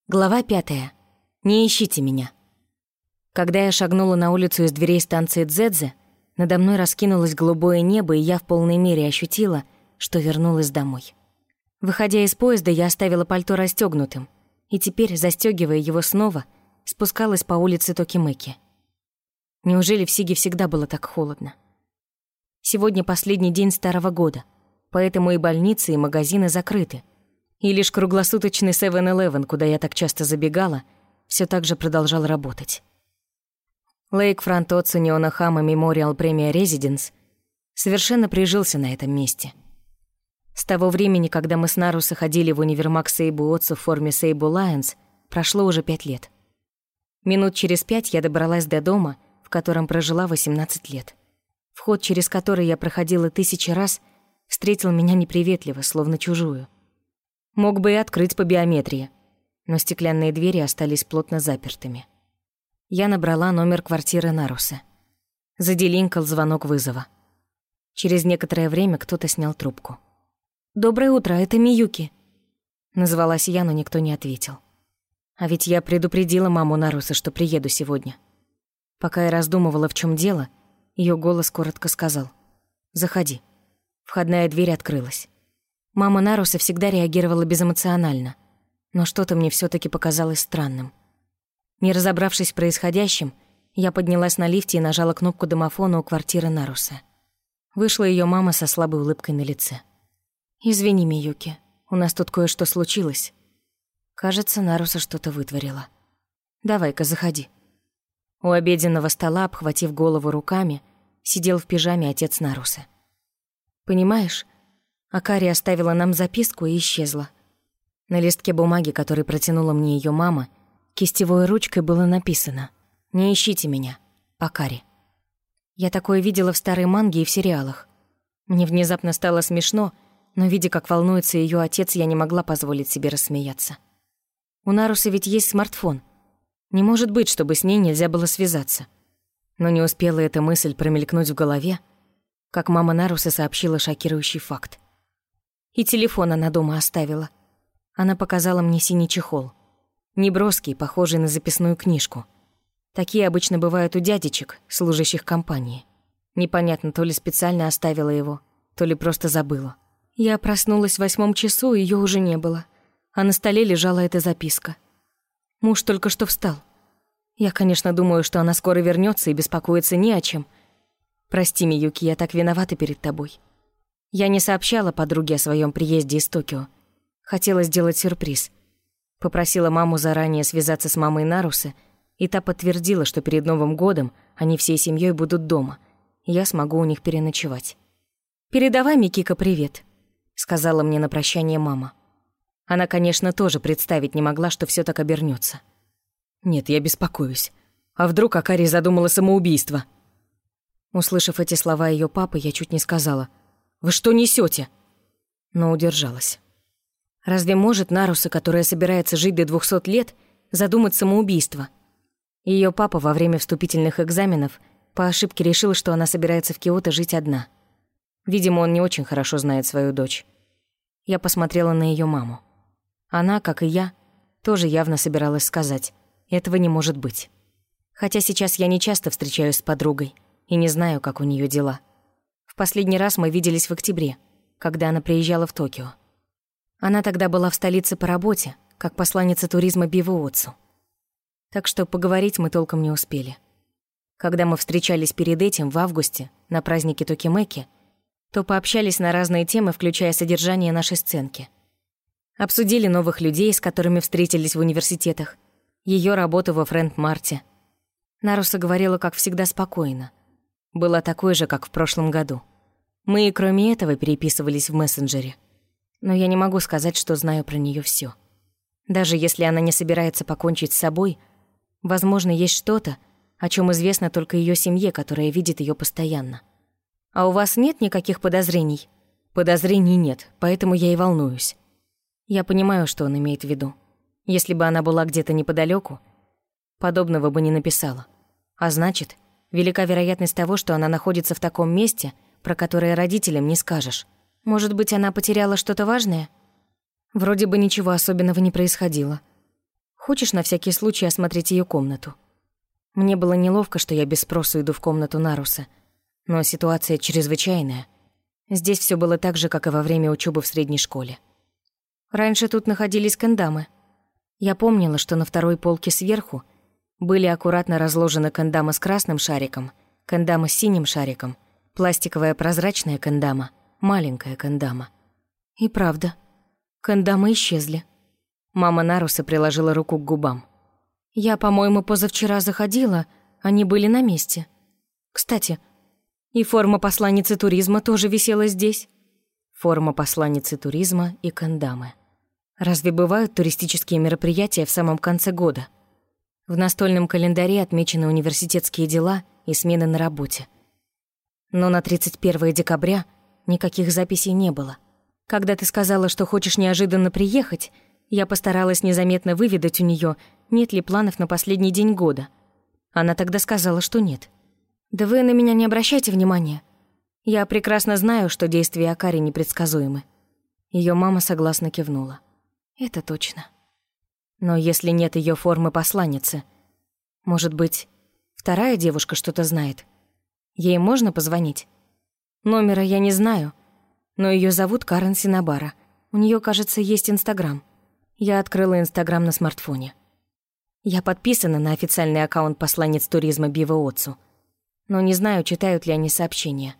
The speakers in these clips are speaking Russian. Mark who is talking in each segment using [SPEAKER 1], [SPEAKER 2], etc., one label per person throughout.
[SPEAKER 1] Глава 5. Не ищите меня. Когда я шагнула на улицу из дверей станции Дзэдзе, надо мной раскинулось голубое небо, и я в полной мере ощутила, что вернулась домой. Выходя из поезда, я оставила пальто расстёгнутым, и теперь, застёгивая его снова, спускалась по улице Токимэки. Неужели в Сиге всегда было так холодно? Сегодня последний день Старого года, поэтому и больницы, и магазины закрыты. И лишь круглосуточный 7-Eleven, куда я так часто забегала, все так же продолжал работать. Лейкфронт Оцуниона Хама Мемориал Премия Резиденс совершенно прижился на этом месте. С того времени, когда мы с Наруса ходили в универмаг Сейбу Отцу в форме Сейбу Лайонс, прошло уже 5 лет. Минут через 5 я добралась до дома, в котором прожила 18 лет. Вход, через который я проходила 1000 раз, встретил меня неприветливо, словно чужую. Мог бы и открыть по биометрии, но стеклянные двери остались плотно запертыми. Я набрала номер квартиры Наруса. Заделинкал звонок вызова. Через некоторое время кто-то снял трубку. «Доброе утро, это Миюки», — назвалась я, но никто не ответил. А ведь я предупредила маму Наруса, что приеду сегодня. Пока я раздумывала, в чем дело, ее голос коротко сказал: «Заходи». Входная дверь открылась. Мама Наруса всегда реагировала безэмоционально, но что-то мне всё-таки показалось странным. Не разобравшись в происходящем, я поднялась на лифте и нажала кнопку домофона у квартиры Наруса. Вышла её мама со слабой улыбкой на лице. «Извини, Миюки, у нас тут кое-что случилось». Кажется, Наруса что-то вытворила. «Давай-ка, заходи». У обеденного стола, обхватив голову руками, сидел в пижаме отец Наруса. «Понимаешь, Акари оставила нам записку и исчезла. На листке бумаги, который протянула мне её мама, кистевой ручкой было написано: «Не ищите меня, Акари». Я такое видела в старой манге и в сериалах. Мне внезапно стало смешно, но, видя, как волнуется её отец, я не могла позволить себе рассмеяться. У Наруса ведь есть смартфон. Не может быть, чтобы с ней нельзя было связаться. Но не успела эта мысль промелькнуть в голове, как мама Наруса сообщила шокирующий факт. И телефон она дома оставила. Она показала мне синий чехол. Неброский, похожий на записную книжку. Такие обычно бывают у дядечек, служащих компании. Непонятно, то ли специально оставила его, то ли просто забыла. Я проснулась в 8 часу, её уже не было. А на столе лежала эта записка. Муж только что встал. Я, конечно, думаю, что она скоро вернётся и беспокоиться не о чем. Прости, Миюки, я так виновата перед тобой. Я не сообщала подруге о своем приезде из Токио. Хотела сделать сюрприз. Попросила маму заранее связаться с мамой Наруса, и та подтвердила, что перед Новым годом они всей семьей будут дома, и я смогу у них переночевать. «Передавай Микико привет», — сказала мне на прощание мама. Она, конечно, тоже представить не могла, что все так обернется. «Нет, я беспокоюсь. А вдруг Акари задумала самоубийство?» Услышав эти слова ее папы, я чуть не сказала: «Вы что несете?» Но удержалась. Разве может Наруса, которая собирается жить до 200 лет, задумать самоубийство? Ее папа во время вступительных экзаменов по ошибке решил, что она собирается в Киото жить одна. Видимо, он не очень хорошо знает свою дочь. Я посмотрела на ее маму. Она, как и я, тоже явно собиралась сказать: «Этого не может быть». Хотя сейчас я не часто встречаюсь с подругой и не знаю, как у нее дела. В последний раз мы виделись в октябре, когда она приезжала в Токио. Она тогда была в столице по работе, как посланница туризма Биву Отцу. Так что поговорить мы толком не успели. Когда мы встречались перед этим в августе на празднике Токимэки, то пообщались на разные темы, включая содержание нашей сценки. Обсудили новых людей, с которыми встретились в университетах, ее работу во Фрэнд-Марте. Наруса говорила, как всегда, спокойно. Была такой же, как в прошлом году. Мы и кроме этого переписывались в мессенджере. Но я не могу сказать, что знаю про нее все. Даже если она не собирается покончить с собой, возможно, есть что-то, о чем известно только ее семье, которая видит ее постоянно. А у вас нет никаких подозрений? Подозрений нет, поэтому я и волнуюсь. Я понимаю, что он имеет в виду. Если бы она была где-то неподалеку, подобного бы не написала. А значит, велика вероятность того, что она находится в таком месте, про которое родителям не скажешь. Может быть, она потеряла что-то важное? Вроде бы ничего особенного не происходило. Хочешь на всякий случай осмотреть ее комнату?» Мне было неловко, что я без спросу иду в комнату Наруса, но ситуация чрезвычайная. Здесь все было так же, как и во время учебы в средней школе. Раньше тут находились кэндамы. Я помнила, что на второй полке сверху были аккуратно разложены кэндамы с красным шариком, кэндамы с синим шариком, пластиковая прозрачная кэндама, маленькая кэндама. И правда, кэндамы исчезли. Мама Наруса приложила руку к губам. «Я, по-моему, позавчера заходила, они были на месте. Кстати, и форма посланницы туризма тоже висела здесь». Форма посланницы туризма и кэндамы. Разве бывают туристические мероприятия в самом конце года? В настольном календаре отмечены университетские дела и смены на работе. Но на 31 декабря никаких записей не было. Когда ты сказала, что хочешь неожиданно приехать, я постаралась незаметно выведать у нее, нет ли планов на последний день года. Она тогда сказала, что нет. «Да вы на меня не обращайте внимания. Я прекрасно знаю, что действия Акари непредсказуемы». Ее мама согласно кивнула. «Это точно. Но если нет ее формы посланницы, может быть, вторая девушка что-то знает? Ей можно позвонить? Номера я не знаю, но ее зовут Карен Синабара. У нее, кажется, есть Инстаграм. Я открыла Инстаграм на смартфоне. Я подписана на официальный аккаунт посланниц туризма Бива Отцу, но не знаю, читают ли они сообщения.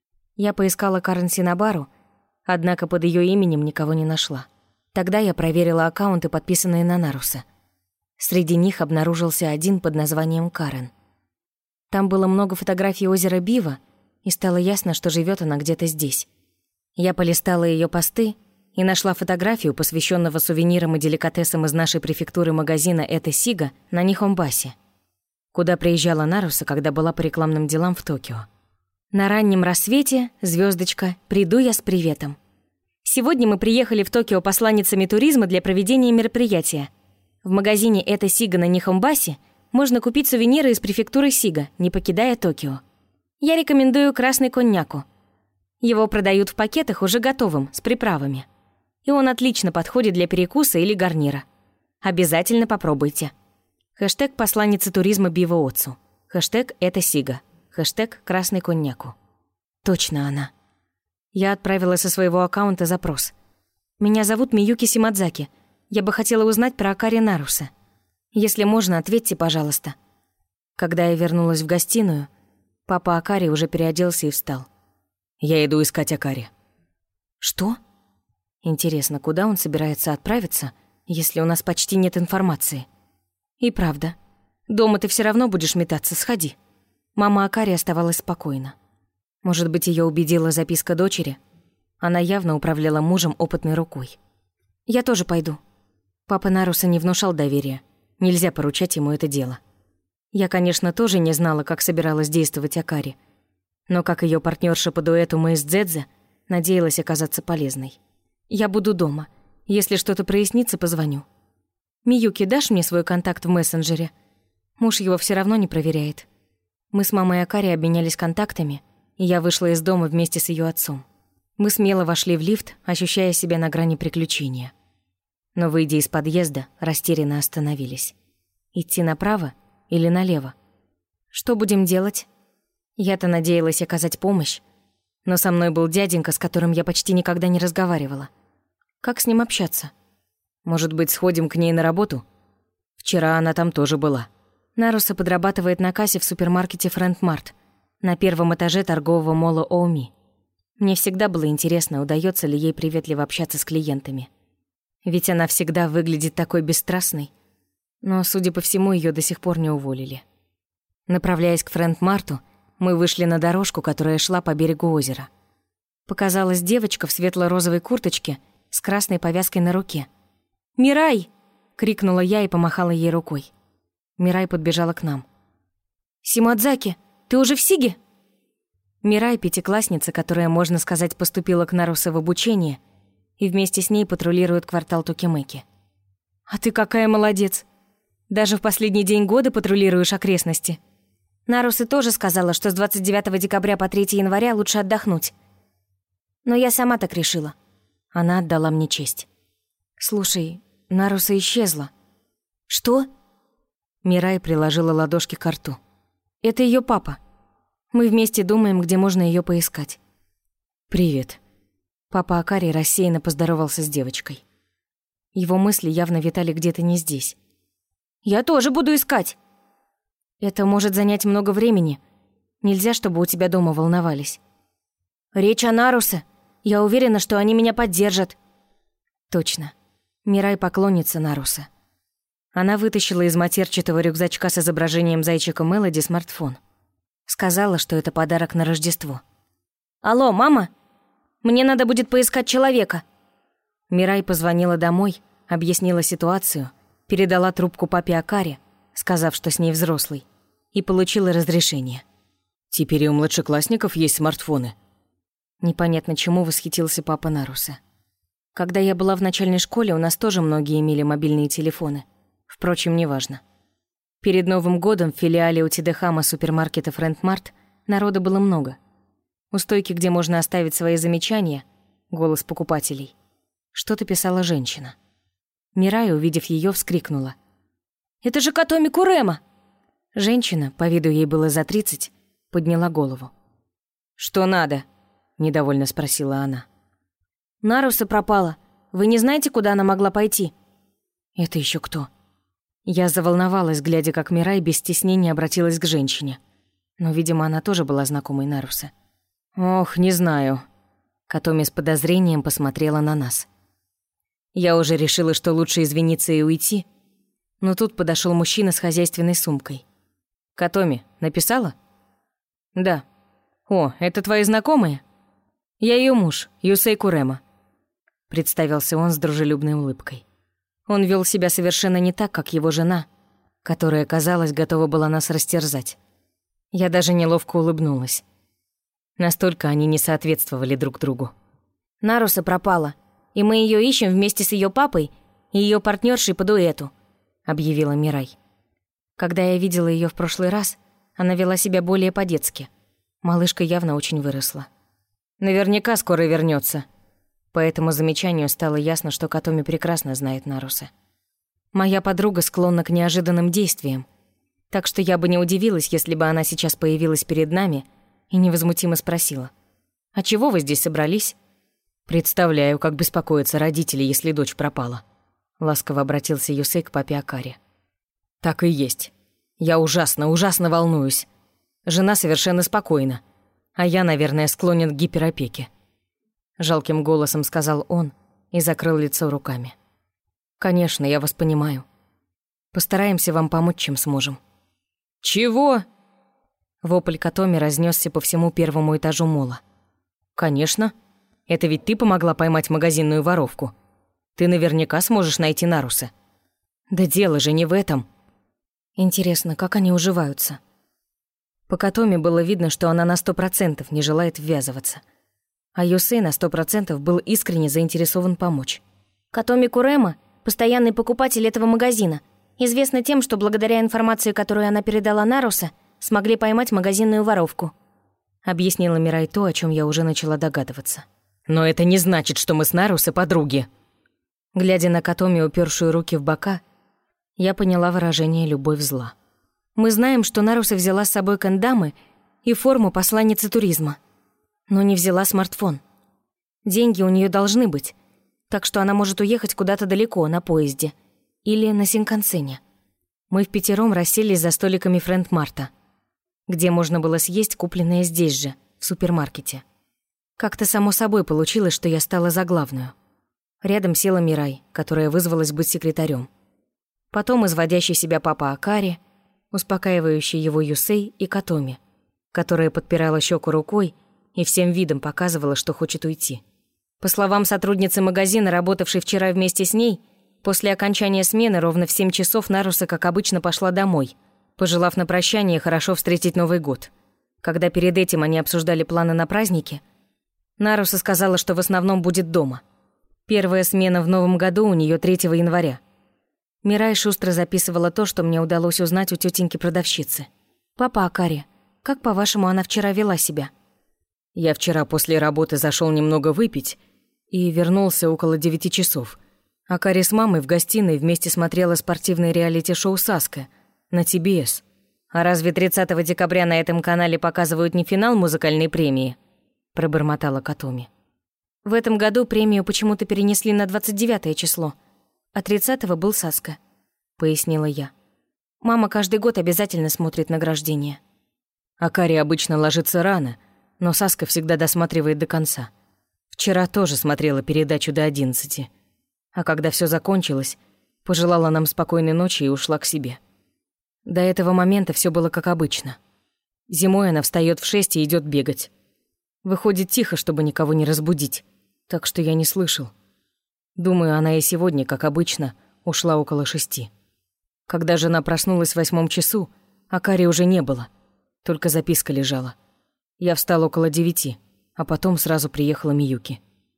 [SPEAKER 1] Я поискала Карен Синабару, однако под ее именем никого не нашла. Тогда я проверила аккаунты, подписанные на Наруса. Среди них обнаружился один под названием Карен. Там было много фотографий озера Бива, и стало ясно, что живет она где-то здесь. Я полистала ее посты и нашла фотографию, посвященного сувенирам и деликатесам из нашей префектуры магазина «Это Сига» на Нихомбасе, куда приезжала Наруса, когда была по рекламным делам в Токио. «На раннем рассвете, звездочка, приду я с приветом. Сегодня мы приехали в Токио посланницами туризма для проведения мероприятия. В магазине «Это Сига» на Нихомбасе можно купить сувениры из префектуры Сига, не покидая Токио. Я рекомендую красный коньяку. Его продают в пакетах уже готовым, с приправами. И он отлично подходит для перекуса или гарнира. Обязательно попробуйте. Хэштег посланницы туризма Бива Отцу. Хэштег «Это Сига». Хэштег «Красный коньяку». Точно она. Я отправила со своего аккаунта запрос. «Меня зовут Миюки Симадзаки. Я бы хотела узнать про Акари Наруса. Если можно, ответьте, пожалуйста». Когда я вернулась в гостиную, папа Акари уже переоделся и встал. «Я иду искать Акари». «Что?» Интересно, куда он собирается отправиться, если у нас почти нет информации? И правда, дома ты все равно будешь метаться, сходи. Мама Акари оставалась спокойна. Может быть, ее убедила записка дочери? Она явно управляла мужем опытной рукой. Я тоже пойду. Папа Наруса не внушал доверия. Нельзя поручать ему это дело. Я, конечно, тоже не знала, как собиралась действовать Акари, но как ее партнерша по дуэту Мэйс Дзэдзе, надеялась оказаться полезной. Я буду дома. Если что-то прояснится, позвоню. Миюки, дашь мне свой контакт в мессенджере? Муж его все равно не проверяет. Мы с мамой Акари обменялись контактами, и я вышла из дома вместе с ее отцом. Мы смело вошли в лифт, ощущая себя на грани приключения. Но, выйдя из подъезда, растерянно остановились. Идти направо или налево? Что будем делать? Я-то надеялась оказать помощь, но со мной был дяденька, с которым я почти никогда не разговаривала. Как с ним общаться? Может быть, сходим к ней на работу? Вчера она там тоже была. Наруса подрабатывает на кассе в супермаркете Фрэнд-Март на первом этаже торгового молла Оуми. Мне всегда было интересно, удается ли ей приветливо общаться с клиентами. Ведь она всегда выглядит такой бесстрастной. Но, судя по всему, ее до сих пор не уволили. Направляясь к Фрэнд-Марту, мы вышли на дорожку, которая шла по берегу озера. Показалась девочка в светло-розовой курточке с красной повязкой на руке. «Мирай!» — крикнула я и помахала ей рукой. Мирай подбежала к нам. «Симадзаки, ты уже в Сиге?» Мирай — пятиклассница, которая, можно сказать, поступила к Наруса в обучение и вместе с ней патрулирует квартал Токимэки. «А ты какая молодец! Даже в последний день года патрулируешь окрестности!» Наруса тоже сказала, что с 29 декабря по 3 января лучше отдохнуть. Но я сама так решила. Она отдала мне честь. «Слушай, Наруса исчезла». «Что?» Мирай приложила ладошки к рту. «Это ее папа. Мы вместе думаем, где можно ее поискать». «Привет». Папа Акари рассеянно поздоровался с девочкой. Его мысли явно витали где-то не здесь. «Я тоже буду искать!» «Это может занять много времени. Нельзя, чтобы у тебя дома волновались». «Речь о Нарусе. Я уверена, что они меня поддержат». «Точно. Мирай поклонница Наруса». Она вытащила из матерчатого рюкзачка с изображением зайчика Мелоди смартфон. Сказала, что это подарок на Рождество. «Алло, мама? Мне надо будет поискать человека». Мирай позвонила домой, объяснила ситуацию, передала трубку папе Акари, сказав, что с ней взрослый, и получила разрешение.
[SPEAKER 2] «Теперь и у младшеклассников есть смартфоны».
[SPEAKER 1] Непонятно чему восхитился папа Наруса. Когда я была в начальной школе, у нас тоже многие имели мобильные телефоны. Впрочем, неважно. Перед Новым годом в филиале у Тидехама супермаркета Френдмарт народа было много. У стойки, где можно оставить свои замечания, голос покупателей, что-то писала женщина. Мирай, увидев ее, вскрикнула. «Это же Катоми Курема!» Женщина, по виду ей было за 30, подняла голову. «Что надо?» – недовольно спросила она. «Наруса пропала. Вы не знаете, куда она могла пойти?» «Это еще кто?» Я заволновалась, глядя, как Мирай без стеснения обратилась к женщине. Но, видимо, она тоже была знакомой Наруса.
[SPEAKER 2] «Ох, не знаю».
[SPEAKER 1] Катоми с подозрением посмотрела на нас. Я уже решила, что лучше извиниться и уйти, но тут подошел мужчина с хозяйственной сумкой.
[SPEAKER 2] «Катоми, написала?»
[SPEAKER 1] «Да».
[SPEAKER 2] «О, это твои знакомые?»
[SPEAKER 1] «Я ее муж, Юсей Курема», — представился он с дружелюбной улыбкой. Он вел себя совершенно не так, как его жена, которая, казалось, готова была нас растерзать. Я даже неловко улыбнулась. Настолько они не соответствовали друг другу. «Наруса пропала, и мы ее ищем вместе с ее папой и ее партнершей по дуэту», — объявила Мирай. Когда я видела ее в прошлый раз, она вела себя более по-детски. Малышка явно очень выросла.
[SPEAKER 2] «Наверняка скоро вернется.
[SPEAKER 1] По этому замечанию стало ясно, что Катоми прекрасно знает Наруса. Моя подруга склонна к неожиданным действиям, так что я бы не удивилась, если бы она сейчас появилась перед нами и невозмутимо спросила: «А чего вы здесь собрались?»
[SPEAKER 2] «Представляю, как беспокоятся родители, если дочь пропала», — ласково обратился Юсей к папе Акари. «Так и есть. Я ужасно волнуюсь. Жена совершенно спокойна, а я, наверное, склонен к гиперопеке», — жалким голосом сказал он и закрыл лицо руками.
[SPEAKER 1] «Конечно, я вас понимаю. Постараемся вам помочь, чем сможем».
[SPEAKER 2] «Чего?»
[SPEAKER 1] Вопль Катоми разнесся по всему первому этажу мола.
[SPEAKER 2] «Конечно. Это ведь ты помогла поймать магазинную воровку. Ты наверняка сможешь найти Наруса».
[SPEAKER 1] «Да дело же не в этом». Интересно, как они уживаются? По Катоми было видно, что она на 100% не желает ввязываться. А Юсей на 100% был искренне заинтересован помочь. «Катоми Курема – постоянный покупатель этого магазина. Известна тем, что благодаря информации, которую она передала Наруса, смогли поймать магазинную воровку», – объяснила Мирай то, о чем я уже начала догадываться.
[SPEAKER 2] «Но это не значит, что мы с Наруса подруги».
[SPEAKER 1] Глядя на Катоми, упершую руки в бока, я поняла выражение «любовь зла». «Мы знаем, что Наруса взяла с собой кандамы и форму посланницы туризма, но не взяла смартфон. Деньги у нее должны быть, так что она может уехать куда-то далеко на поезде или на синкансене». Мы впятером расселись за столиками Френдмарта, где можно было съесть купленное здесь же, в супермаркете. Как-то само собой получилось, что я стала за главную. Рядом села Мирай, которая вызвалась быть секретарем. Потом изводящий себя папа Акари, успокаивающий его Юсей и Катоми, которая подпирала щеку рукой и всем видом показывала, что хочет уйти. По словам сотрудницы магазина, работавшей вчера вместе с ней, после окончания смены ровно в 7 часов Наруса, как обычно, пошла домой, пожелав на прощание хорошо встретить Новый год. Когда перед этим они обсуждали планы на праздники, Наруса сказала, что в основном будет дома. Первая смена в Новом году у нее 3 января. Мирай шустро записывала то, что мне удалось узнать у тетеньки-продавщицы. «Папа Акари, как, по-вашему, она вчера вела себя?»
[SPEAKER 2] «Я вчера после работы зашел немного выпить и вернулся около 9 часов. Акари с мамой в гостиной вместе смотрела спортивное реалити-шоу «Саска» на TBS. «А разве 30 декабря на этом канале показывают не финал музыкальной премии?» – пробормотала Катоми.
[SPEAKER 1] В этом году премию почему-то перенесли на 29 число, а 30-го был «Саска», — пояснила я. Мама каждый год обязательно смотрит награждение.
[SPEAKER 2] Акари обычно ложится рано, но Саска всегда досматривает до конца. Вчера тоже смотрела передачу до 11, а когда все закончилось, пожелала нам спокойной ночи и ушла к себе. До этого момента все было как обычно. Зимой она встает в 6 и идет бегать. Выходит тихо, чтобы никого не разбудить, так что я не слышал. Думаю, она и сегодня, как обычно, ушла около 6. Когда жена проснулась в 8 часу, Акари уже не было, только записка лежала. Я встал около 9, а потом сразу приехала Миюки.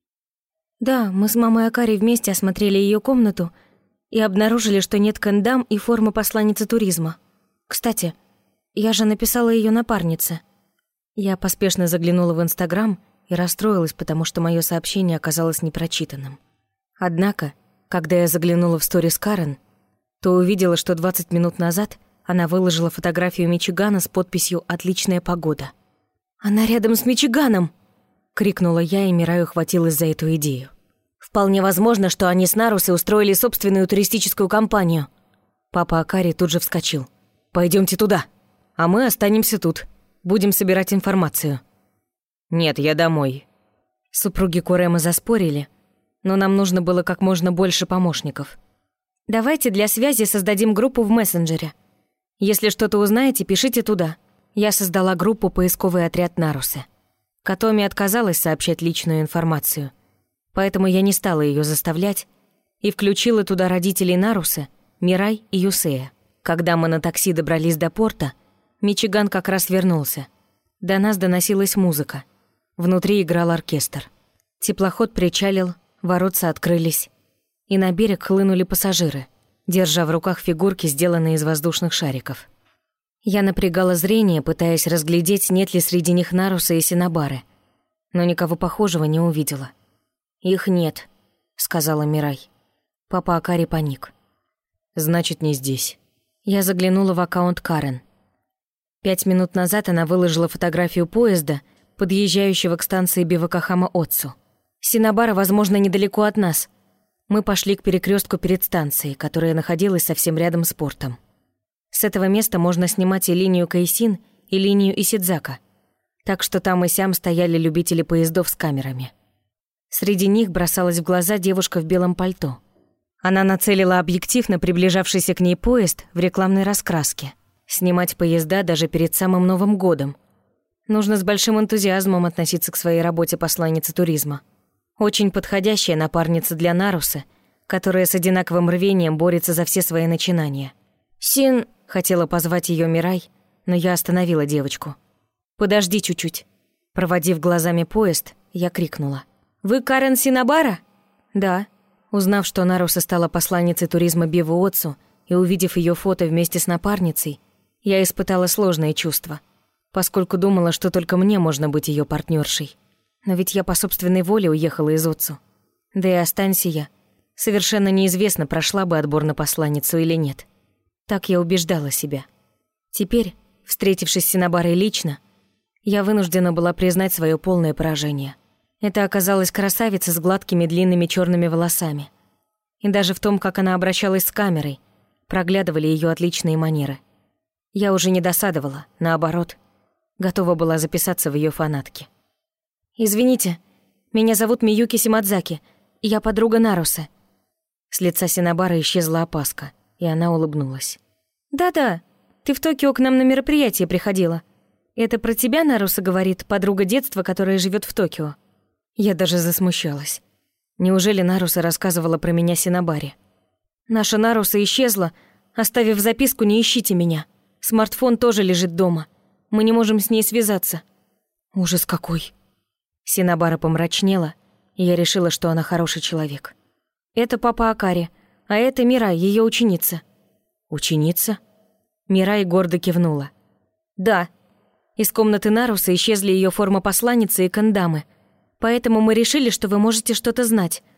[SPEAKER 1] Да, мы с мамой Акари вместе осмотрели ее комнату и обнаружили, что нет кэндам и формы посланницы туризма. Кстати, я же написала ее напарнице. Я поспешно заглянула в Инстаграм и расстроилась, потому что мое сообщение оказалось непрочитанным. Однако, когда я заглянула в сторис Карен, то увидела, что 20 минут назад она выложила фотографию Мичигана с подписью «Отличная погода». «Она рядом с Мичиганом!» — крикнула я, и Мирай ухватилась за эту идею. «Вполне возможно, что они с Нарусой устроили собственную туристическую компанию». Папа Акари тут же вскочил. «Пойдёмте туда, а мы останемся тут. Будем собирать информацию». «Нет, я домой». Супруги Курема заспорили, но нам нужно было как можно больше помощников. «Давайте для связи создадим группу в мессенджере. Если что-то узнаете, пишите туда». Я создала группу «Поисковый отряд Нарусы». Катоми отказалась сообщать личную информацию, поэтому я не стала ее заставлять и включила туда родителей Нарусы, Мирай и Юсея. Когда мы на такси добрались до порта, Мичиган как раз вернулся. До нас доносилась музыка. Внутри играл оркестр. Теплоход причалил, воротца открылись, и на берег хлынули пассажиры, держа в руках фигурки, сделанные из воздушных шариков. Я напрягала зрение, пытаясь разглядеть, нет ли среди них Наруса и Синабары, но никого похожего не увидела. «Их нет», — сказала Мирай. Папа Акари паник. «Значит, не здесь». Я заглянула в аккаунт Карен. 5 минут назад она выложила фотографию поезда, подъезжающего к станции Бивакахама-Отсу. Синабара, возможно, недалеко от нас. Мы пошли к перекрестку перед станцией, которая находилась совсем рядом с портом. С этого места можно снимать и линию Кайсин, и линию Исидзака. Так что там и сям стояли любители поездов с камерами. Среди них бросалась в глаза девушка в белом пальто. Она нацелила объектив на приближавшийся к ней поезд в рекламной раскраске. Снимать поезда даже перед самым Новым годом. Нужно с большим энтузиазмом относиться к своей работе посланницы туризма. Очень подходящая напарница для Нарусы, которая с одинаковым рвением борется за все свои начинания. «Син...» — хотела позвать ее Мирай, но я остановила девочку. «Подожди чуть-чуть». Проводив глазами поезд, я крикнула. «Вы Карен Синабара?» «Да». Узнав, что Наруса стала посланницей туризма Биву-Отсу и увидев ее фото вместе с напарницей, я испытала сложные чувства, поскольку думала, что только мне можно быть ее партнершей. Но ведь я по собственной воле уехала из Отсу. Да и останься я. Совершенно неизвестно, прошла бы отбор на посланницу или нет. Так я убеждала себя. Теперь, встретившись с Синабарой лично, я вынуждена была признать свое полное поражение. Это оказалась красавица с гладкими длинными черными волосами. И даже в том, как она обращалась с камерой, проглядывали ее отличные манеры. Я уже не досадовала, наоборот, готова была записаться в ее фанатки. «Извините, меня зовут Миюки Симадзаки, и я подруга Нарусы». С лица Синабары исчезла опаска, и она улыбнулась. «Да-да, ты в Токио к нам на мероприятие приходила. Это про тебя Наруса говорит, подруга детства, которая живет в Токио». Я даже засмущалась. Неужели Наруса рассказывала про меня Синабаре? «Наша Наруса исчезла, оставив записку «Не ищите меня». Смартфон тоже лежит дома. Мы не можем с ней связаться». «Ужас какой!» Синабара помрачнела, и я решила, что она хороший человек. «Это папа Акари, а это Мирай, ее ученица». «Ученица?» Мирай гордо кивнула. «Да. Из комнаты Наруса исчезли ее форма посланницы и кандамы, поэтому мы решили, что вы можете что-то знать.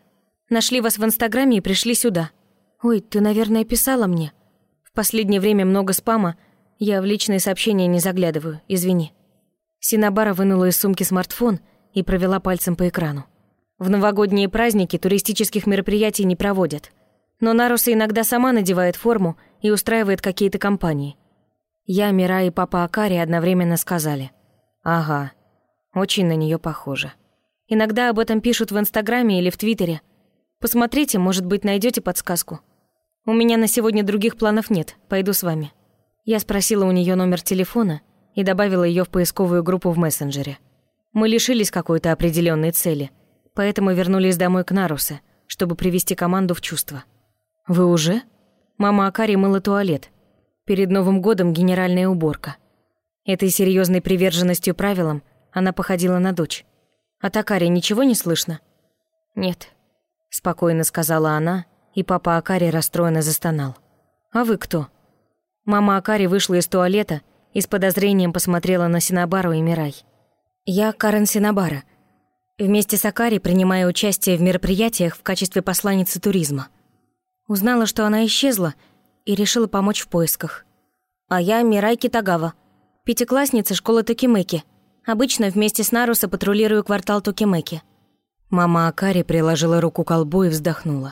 [SPEAKER 1] Нашли вас в Инстаграме и пришли сюда. Ой, ты, наверное, писала мне. В последнее время много спама, я в личные сообщения не заглядываю, извини». Синабара вынула из сумки смартфон и провела пальцем по экрану. В новогодние праздники туристических мероприятий не проводят. Но Наруса иногда сама надевает форму и устраивает какие-то компании. Я, Мира и папа Акари одновременно сказали: «Ага, очень на нее похоже». Иногда об этом пишут в Инстаграме или в Твиттере. Посмотрите, может быть, найдете подсказку. У меня на сегодня других планов нет, пойду с вами. Я спросила у нее номер телефона и добавила ее в поисковую группу в мессенджере. Мы лишились какой-то определенной цели, поэтому вернулись домой к Нарусе, чтобы привести команду в чувство. «Вы уже?» Мама Акари мыла туалет. Перед Новым годом генеральная уборка. Этой серьезной приверженностью правилам она походила на дочь. От Акари ничего не слышно? «Нет», — спокойно сказала она, и папа Акари расстроенно застонал. «А вы кто?» Мама Акари вышла из туалета и с подозрением посмотрела на Синабару и Мирай. «Я Карен Синабара. Вместе с Акари принимаю участие в мероприятиях в качестве посланницы туризма. Узнала, что она исчезла, и решила помочь в поисках. А я Мирай Китагава, пятиклассница школы Токимеки. Обычно вместе с Наруса патрулирую квартал Токимеки». Мама Акари приложила руку к колбу и вздохнула.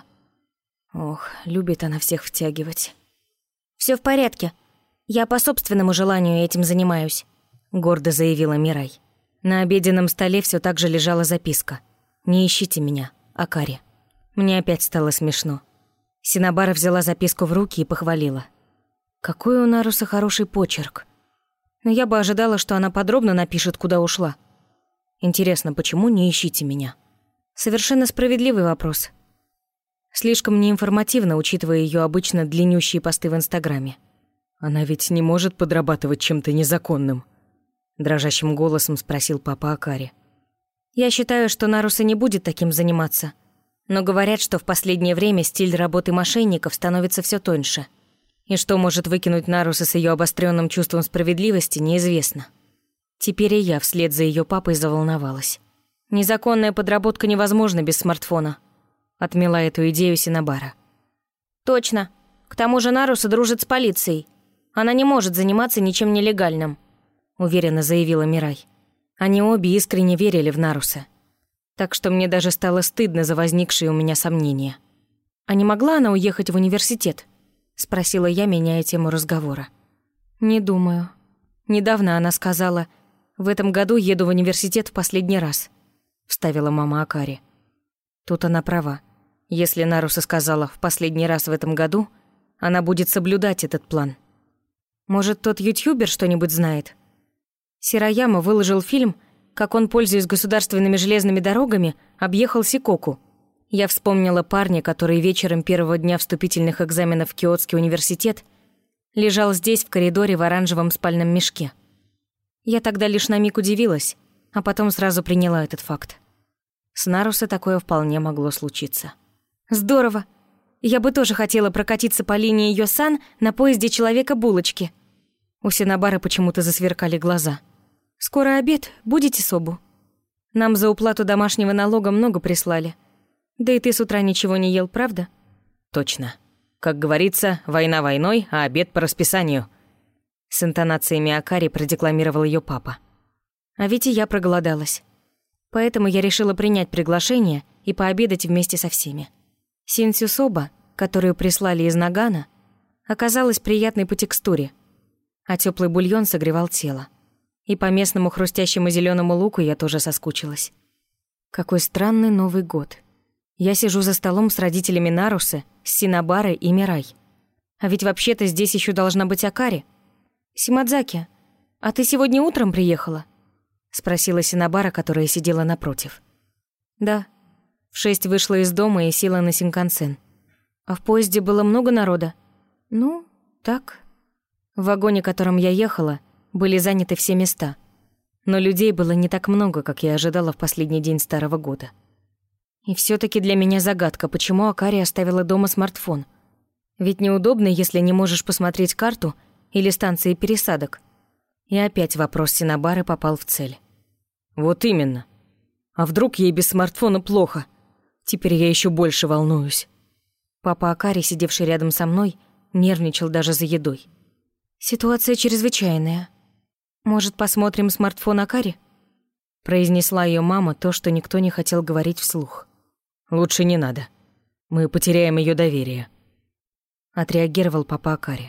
[SPEAKER 1] Ох, любит она всех втягивать. «Всё в порядке. Я по собственному желанию этим занимаюсь», — гордо заявила Мирай. На обеденном столе всё так же лежала записка: «Не ищите меня, Акари». Мне опять стало смешно. Синабара взяла записку в руки и похвалила. «Какой у Наруса хороший почерк. Но я бы ожидала, что она подробно напишет, куда ушла. Интересно, почему не ищите меня?» Совершенно справедливый вопрос. Слишком неинформативно, учитывая её обычно длиннющие посты в Инстаграме.
[SPEAKER 2] «Она ведь не может подрабатывать чем-то незаконным?» Дрожащим голосом спросил папа Акари.
[SPEAKER 1] «Я считаю, что Наруса не будет таким заниматься. Но говорят, что в последнее время стиль работы мошенников становится всё тоньше. И что может выкинуть Наруса с её обострённым чувством справедливости, неизвестно». Теперь и я вслед за её папой заволновалась. «Незаконная подработка невозможна без смартфона», — отмела эту идею Синабара. «Точно. К тому же Наруса дружит с полицией. Она не может заниматься ничем нелегальным», — уверенно заявила Мирай. Они обе искренне верили в Наруса. Так что мне даже стало стыдно за возникшие у меня сомнения. «А не могла она уехать в университет?» — спросила я, меняя тему разговора. «Не думаю. Недавно она сказала: в этом году еду в университет в последний раз», — вставила мама Акари. Тут она права. Если Наруса сказала «в последний раз в этом году», она будет соблюдать этот план. Может, тот ютубер что-нибудь знает? Сираяма выложил фильм, как он, пользуясь государственными железными дорогами, объехал Сикоку. Я вспомнила парня, который вечером первого дня вступительных экзаменов в Киотский университет лежал здесь, в коридоре, в оранжевом спальном мешке. Я тогда лишь на миг удивилась, а потом сразу приняла этот факт. С Наруса такое вполне могло случиться. «Здорово! Я бы тоже хотела прокатиться по линии Йосан на поезде Человека-булочки». У Синабары почему-то засверкали глаза. «Скоро обед, будете собу? Нам за уплату домашнего налога много прислали. Да и ты с утра ничего не ел, правда?»
[SPEAKER 2] «Точно. Как говорится, война войной, а обед по расписанию». С интонациями Акари продекламировал ее папа.
[SPEAKER 1] А ведь и я проголодалась. Поэтому я решила принять приглашение и пообедать вместе со всеми. Синсю соба, которую прислали из Нагано, оказалась приятной по текстуре, а теплый бульон согревал тело. И по местному хрустящему зеленому луку я тоже соскучилась. Какой странный Новый год. Я сижу за столом с родителями Нарусы, с Синабарой и Мирай. А ведь вообще-то здесь еще должна быть Акари. «Симадзаки, а ты сегодня утром приехала?» — спросила Синабара, которая сидела напротив. «Да. В 6 вышла из дома и села на Синкансен. А в поезде было много народа?» «Ну, так». В вагоне, которым я ехала, были заняты все места. Но людей было не так много, как я ожидала в последний день Старого года. И всё-таки для меня загадка, почему Акари оставила дома смартфон. Ведь неудобно, если не можешь посмотреть карту или станции пересадок. И опять вопрос Синабары попал в цель.
[SPEAKER 2] «Вот именно. А вдруг ей без смартфона плохо? Теперь я еще больше волнуюсь.
[SPEAKER 1] Папа Акари, сидевший рядом со мной, нервничал даже за едой. «Ситуация чрезвычайная. Может, посмотрим смартфон Акари?» Произнесла ее мама то, что никто не хотел говорить вслух.
[SPEAKER 2] «Лучше не надо. Мы потеряем ее доверие», — отреагировал папа Акари.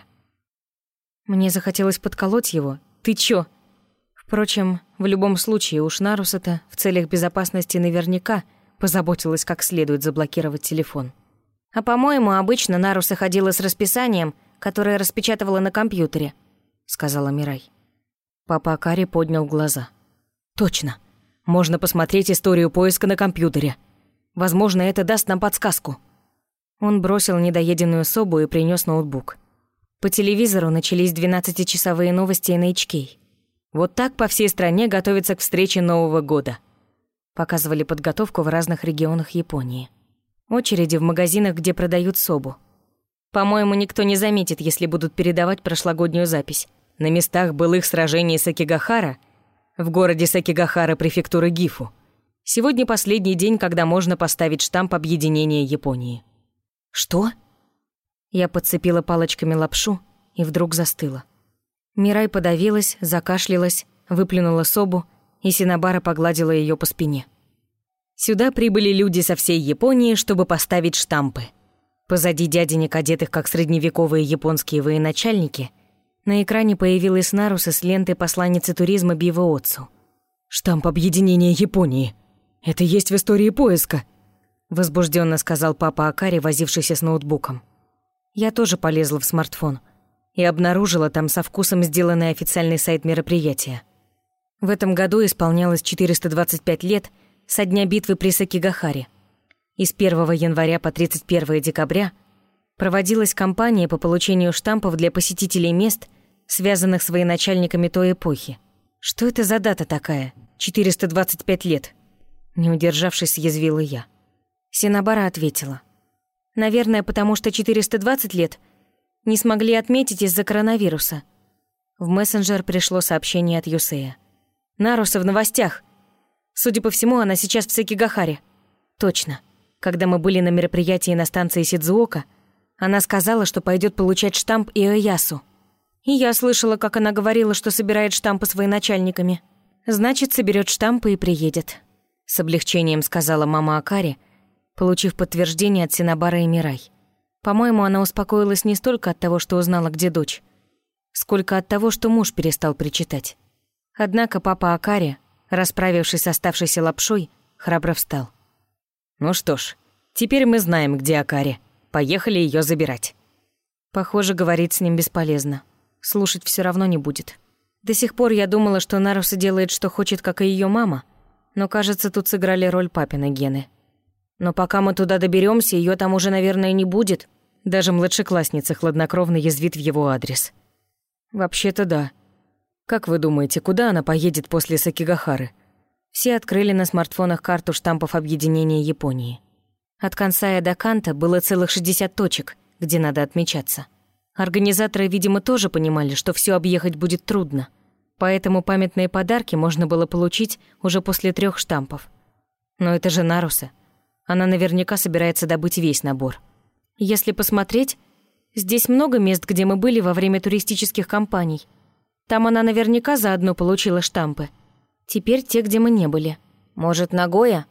[SPEAKER 1] Мне захотелось подколоть его. «Ты чё?» Впрочем, в любом случае уж Наруса-то в целях безопасности наверняка позаботилась как следует заблокировать телефон. А по-моему, обычно Наруса ходила с расписанием, которое распечатывала на компьютере, сказала Мирай.
[SPEAKER 2] Папа Акари поднял глаза. Точно. Можно посмотреть историю поиска на компьютере. Возможно, это даст нам подсказку.
[SPEAKER 1] Он бросил недоеденную собу и принес ноутбук. По телевизору начались 12-часовые новости NHK.
[SPEAKER 2] Вот так по всей стране готовятся к встрече Нового года.
[SPEAKER 1] Показывали подготовку в разных регионах Японии. Очереди в магазинах, где продают собу. По-моему, никто не заметит, если будут передавать прошлогоднюю запись.
[SPEAKER 2] На местах былых сражений Сакигахара, в городе Сакигахара префектуры Гифу, сегодня последний день, когда можно поставить штамп объединения Японии.
[SPEAKER 1] Что? Я подцепила палочками лапшу и вдруг застыла. Мирай подавилась, закашлялась, выплюнула собу, и Синабара погладила ее по спине.
[SPEAKER 2] Сюда прибыли люди со всей Японии, чтобы поставить штампы. Позади дяденек, одетых как средневековые японские военачальники, на экране появилась Наруса с лентой посланницы туризма Бива Отцу. «Штамп объединения Японии. Это есть в истории поиска», — возбужденно сказал папа Акари, возившийся с ноутбуком.
[SPEAKER 1] Я тоже полезла в смартфон и обнаружила там со вкусом сделанный официальный сайт мероприятия. В этом году исполнялось 425 лет со дня битвы при Сакигахаре. И с 1 января по 31 декабря проводилась кампания по получению штампов для посетителей мест, связанных с военачальниками той эпохи. Что это за дата такая? 425 лет. Не удержавшись, съязвила я. Синабара ответила. Наверное, потому что 420 лет не смогли отметить из-за коронавируса. В мессенджер пришло сообщение от Юсея. «Наруса в новостях. Судя по всему, она сейчас в Сакигахаре». Точно. Когда мы были на мероприятии на станции Сидзуока, она сказала, что пойдет получать штамп Иоясу. И я слышала, как она говорила, что собирает штампы с военачальниками. Значит, соберет штампы и приедет. С облегчением сказала мама Акари, получив подтверждение от Синабара и Мирай. По-моему, она успокоилась не столько от того, что узнала, где дочь, сколько от того, что муж перестал причитать. Однако папа Акари, расправившись с оставшейся лапшой, храбро встал.
[SPEAKER 2] «Ну что ж, теперь мы знаем, где Акари. Поехали ее забирать».
[SPEAKER 1] Похоже, говорить с ним бесполезно. Слушать все равно не будет. До сих пор я думала, что Наруса делает, что хочет, как и ее мама, но, кажется, тут сыграли роль папины гены. Но пока мы туда доберемся, ее там уже, наверное, не будет.
[SPEAKER 2] Даже младшеклассница хладнокровно язвит в его адрес.
[SPEAKER 1] Вообще-то да.
[SPEAKER 2] Как вы думаете, куда она поедет после Сакигахары?
[SPEAKER 1] Все открыли на смартфонах карту штампов объединения Японии. От Кансая до Канто было целых 60 точек, где надо отмечаться. Организаторы, видимо, тоже понимали, что все объехать будет трудно. Поэтому памятные подарки можно было получить уже после 3 штампов. Но это же Наруса. Она наверняка собирается добыть весь набор. Если посмотреть, здесь много мест, где мы были во время туристических кампаний. Там она наверняка заодно получила штампы. Теперь те, где мы не были. Может, Нагоя?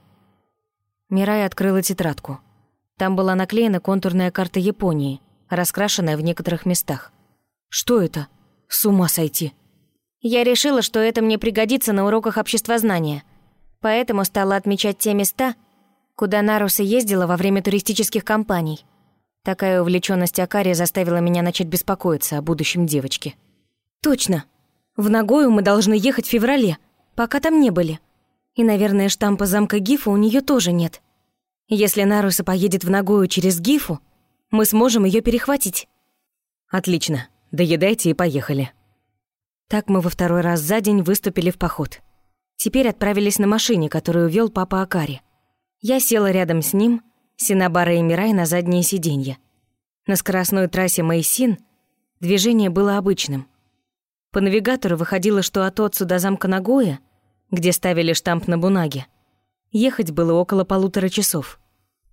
[SPEAKER 1] Мирай открыла тетрадку. Там была наклеена контурная карта Японии, раскрашенная в некоторых местах. Что это? С ума сойти. Я решила, что это мне пригодится на уроках обществознания. Поэтому стала отмечать те места, куда Наруса ездила во время туристических кампаний. Такая увлечённость Акари заставила меня начать беспокоиться о будущем девочки. Точно. В Нагою мы должны ехать в феврале, пока там не были. И, наверное, штампа замка Гифу у неё тоже нет. Если Наруса поедет в Нагою через Гифу, мы сможем её перехватить.
[SPEAKER 2] Отлично. Доедайте и поехали.
[SPEAKER 1] Так мы во 2-й раз за день выступили в поход. Теперь отправились на машине, которую вёл папа Акари. Я села рядом с ним, Синабара и Мирай на заднее сиденье. На скоростной трассе Мэйсин движение было обычным. По навигатору выходило, что от Отцу до замка Нагоя, где ставили штамп на Бунаге, ехать было около 1,5 часов.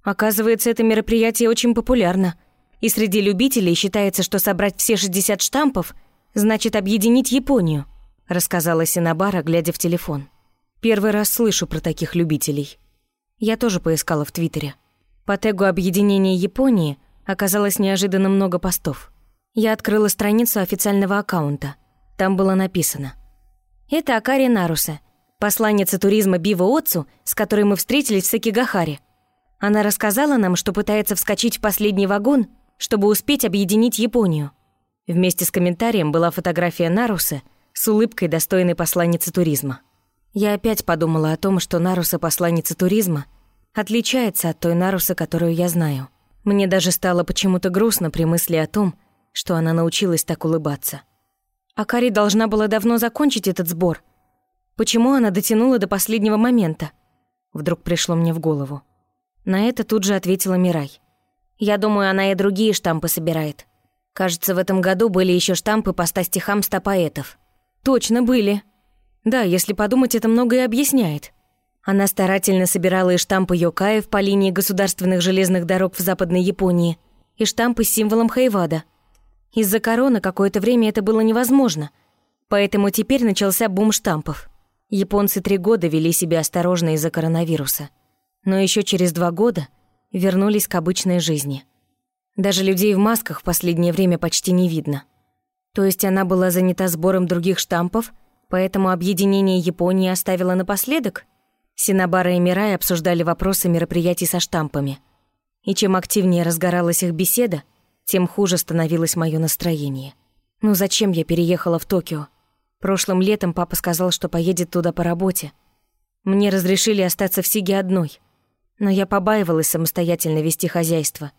[SPEAKER 1] Оказывается, это мероприятие очень популярно. И среди любителей считается, что собрать все 60 штампов значит объединить Японию, рассказала Синабара, глядя в телефон. Первый раз слышу про таких любителей. Я тоже поискала в Твиттере. По тегу объединения Японии оказалось неожиданно много постов. Я открыла страницу официального аккаунта. Там было написано: «Это Акари Наруса, посланница туризма Бива Отцу, с которой мы встретились в Сакигахаре. Она рассказала нам, что пытается вскочить в последний вагон, чтобы успеть объединить Японию». Вместе с комментарием была фотография Нарусы с улыбкой, достойной посланницы туризма. Я опять подумала о том, что Наруса, посланница туризма, отличается от той Нарусы, которую я знаю. Мне даже стало почему-то грустно при мысли о том, что она научилась так улыбаться. Акари должна была давно закончить этот сбор. Почему она дотянула до последнего момента? Вдруг пришло мне в голову. На это тут же ответила Мирай. «Я думаю, она и другие штампы собирает. Кажется, в этом году были еще штампы по 100 стихам 100 поэтов». «Точно были. Да, если подумать, это многое объясняет». Она старательно собирала и штампы йокаев по линии государственных железных дорог в Западной Японии, и штампы с символом Хайвада. Из-за короны какое-то время это было невозможно, поэтому теперь начался бум штампов. Японцы 3 года вели себя осторожно из-за коронавируса, но еще через 2 года вернулись к обычной жизни. Даже людей в масках в последнее время почти не видно. То есть она была занята сбором других штампов, поэтому объединение Японии оставила напоследок? Синабара и Мирай обсуждали вопросы мероприятий со штампами. И чем активнее разгоралась их беседа, тем хуже становилось мое настроение. Ну зачем я переехала в Токио? Прошлым летом папа сказал, что поедет туда по работе. Мне разрешили остаться в Сиге одной, но я побаивалась самостоятельно вести хозяйство.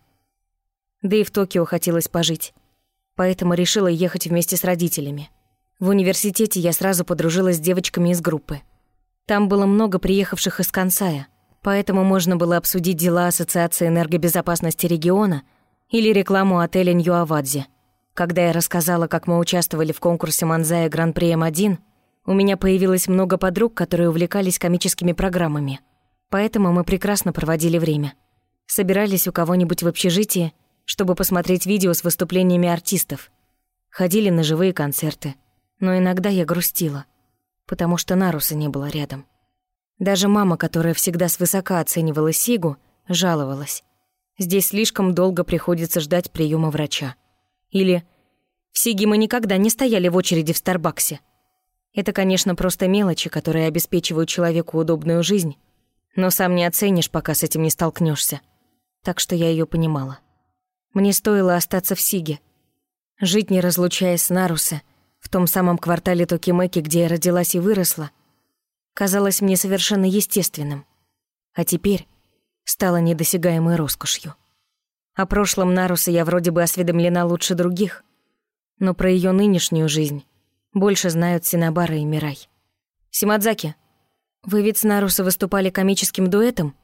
[SPEAKER 1] Да и в Токио хотелось пожить, поэтому решила ехать вместе с родителями. В университете я сразу подружилась с девочками из группы. Там было много приехавших из Кансая, поэтому можно было обсудить дела Ассоциации энергобезопасности региона или рекламу отеля Ньюавадзи. Когда я рассказала, как мы участвовали в конкурсе Манзая Гран-при М1, у меня появилось много подруг, которые увлекались комическими программами. Поэтому мы прекрасно проводили время. Собирались у кого-нибудь в общежитии, чтобы посмотреть видео с выступлениями артистов. Ходили на живые концерты. Но иногда я грустила, потому что Нарусы не было рядом. Даже мама, которая всегда свысока оценивала Сигу, жаловалась. Здесь слишком долго приходится ждать приема врача. Или «В Сиге мы никогда не стояли в очереди в Старбаксе». Это, конечно, просто мелочи, которые обеспечивают человеку удобную жизнь, но сам не оценишь, пока с этим не столкнешься. Так что я ее понимала. Мне стоило остаться в Сиге, жить, не разлучаясь с Нарусе, в том самом квартале Токимеки, где я родилась и выросла, казалось мне совершенно естественным. А теперь стало недосягаемой роскошью. О прошлом Нарусы я вроде бы осведомлена лучше других, но про ее нынешнюю жизнь больше знают Синабара и Мирай. «Симадзаки, вы ведь с Нарусы выступали комическим дуэтом?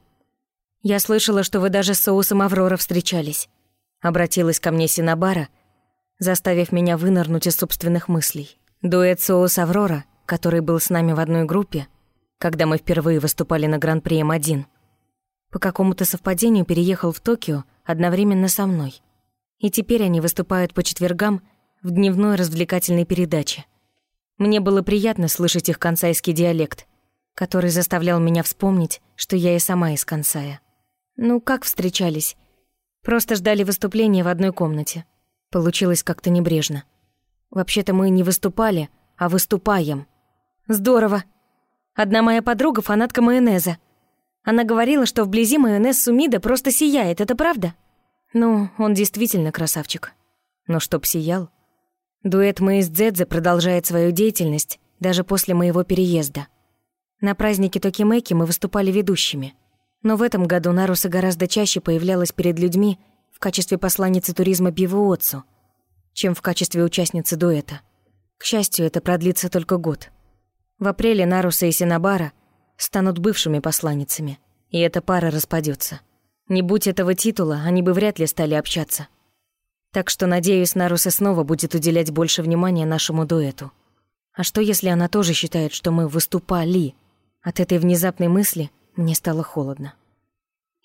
[SPEAKER 1] Я слышала, что вы даже с Соусом Аврора встречались», — обратилась ко мне Синабара, заставив меня вынырнуть из собственных мыслей. Дуэт Соус Аврора, который был с нами в одной группе, когда мы впервые выступали на Гран-при М1, по какому-то совпадению переехал в Токио одновременно со мной. И теперь они выступают по четвергам в дневной развлекательной передаче. Мне было приятно слышать их кансайский диалект, который заставлял меня вспомнить, что я и сама из Кансая. Ну, как встречались? Просто ждали выступления в одной комнате. Получилось как-то небрежно. Вообще-то мы не выступали, а выступаем. Здорово. Одна моя подруга — фанатка майонеза. Она говорила, что вблизи майонез Сумида просто сияет, это правда? Ну, он действительно красавчик. Но чтоб сиял. Дуэт Мэйс Дзэдзе продолжает свою деятельность даже после моего переезда. На празднике Токимеки мы выступали ведущими. Но в этом году Наруса гораздо чаще появлялась перед людьми в качестве посланницы туризма Биву Отцу, чем в качестве участницы дуэта. К счастью, это продлится только год. В апреле Наруса и Синабара станут бывшими посланницами, и эта пара распадется. Не будь этого титула, они бы вряд ли стали общаться. Так что, надеюсь, Наруса снова будет уделять больше внимания нашему дуэту. А что, если она тоже считает, что мы выступали? От этой внезапной мысли мне стало холодно.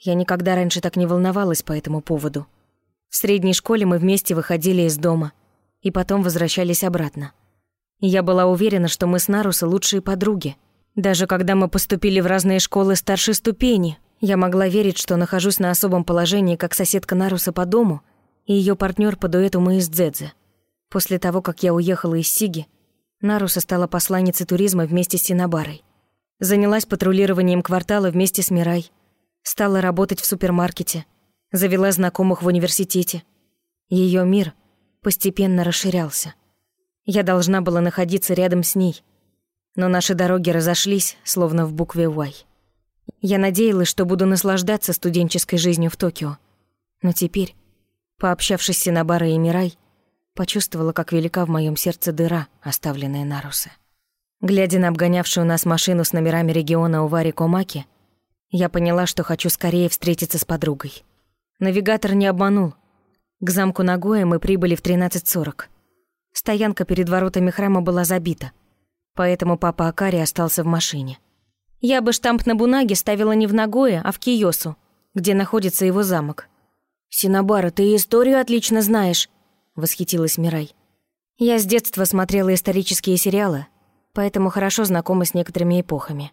[SPEAKER 1] Я никогда раньше так не волновалась по этому поводу. В средней школе мы вместе выходили из дома и потом возвращались обратно. И я была уверена, что мы с Нарусо лучшие подруги. Даже когда мы поступили в разные школы старшей ступени, я могла верить, что нахожусь на особом положении как соседка Нарусо по дому и ее партнер по дуэту мы из Дзэдзе. После того, как я уехала из Сиги, Нарусо стала посланницей туризма вместе с Синабарой. Занялась патрулированием квартала вместе с Мирай, стала работать в супермаркете, завела знакомых в университете. Ее мир постепенно расширялся. Я должна была находиться рядом с ней, но наши дороги разошлись, словно в букве «Y». Я надеялась, что буду наслаждаться студенческой жизнью в Токио, но теперь, пообщавшись с Синабарой и Мирай, почувствовала, как велика в моем сердце дыра, оставленная Нарусо. Глядя на обгонявшую нас машину с номерами региона Увари Комаки, я поняла, что хочу скорее встретиться с подругой. Навигатор не обманул. К замку Нагоя мы прибыли в 13:40. Стоянка перед воротами храма была забита, поэтому папа Акари остался в машине. Я бы штамп на Бунаге ставила не в Нагое, а в Киосу, где находится его замок. «Синабара, ты историю отлично знаешь», — восхитилась Мирай. «Я с детства смотрела исторические сериалы, поэтому хорошо знакома с некоторыми эпохами.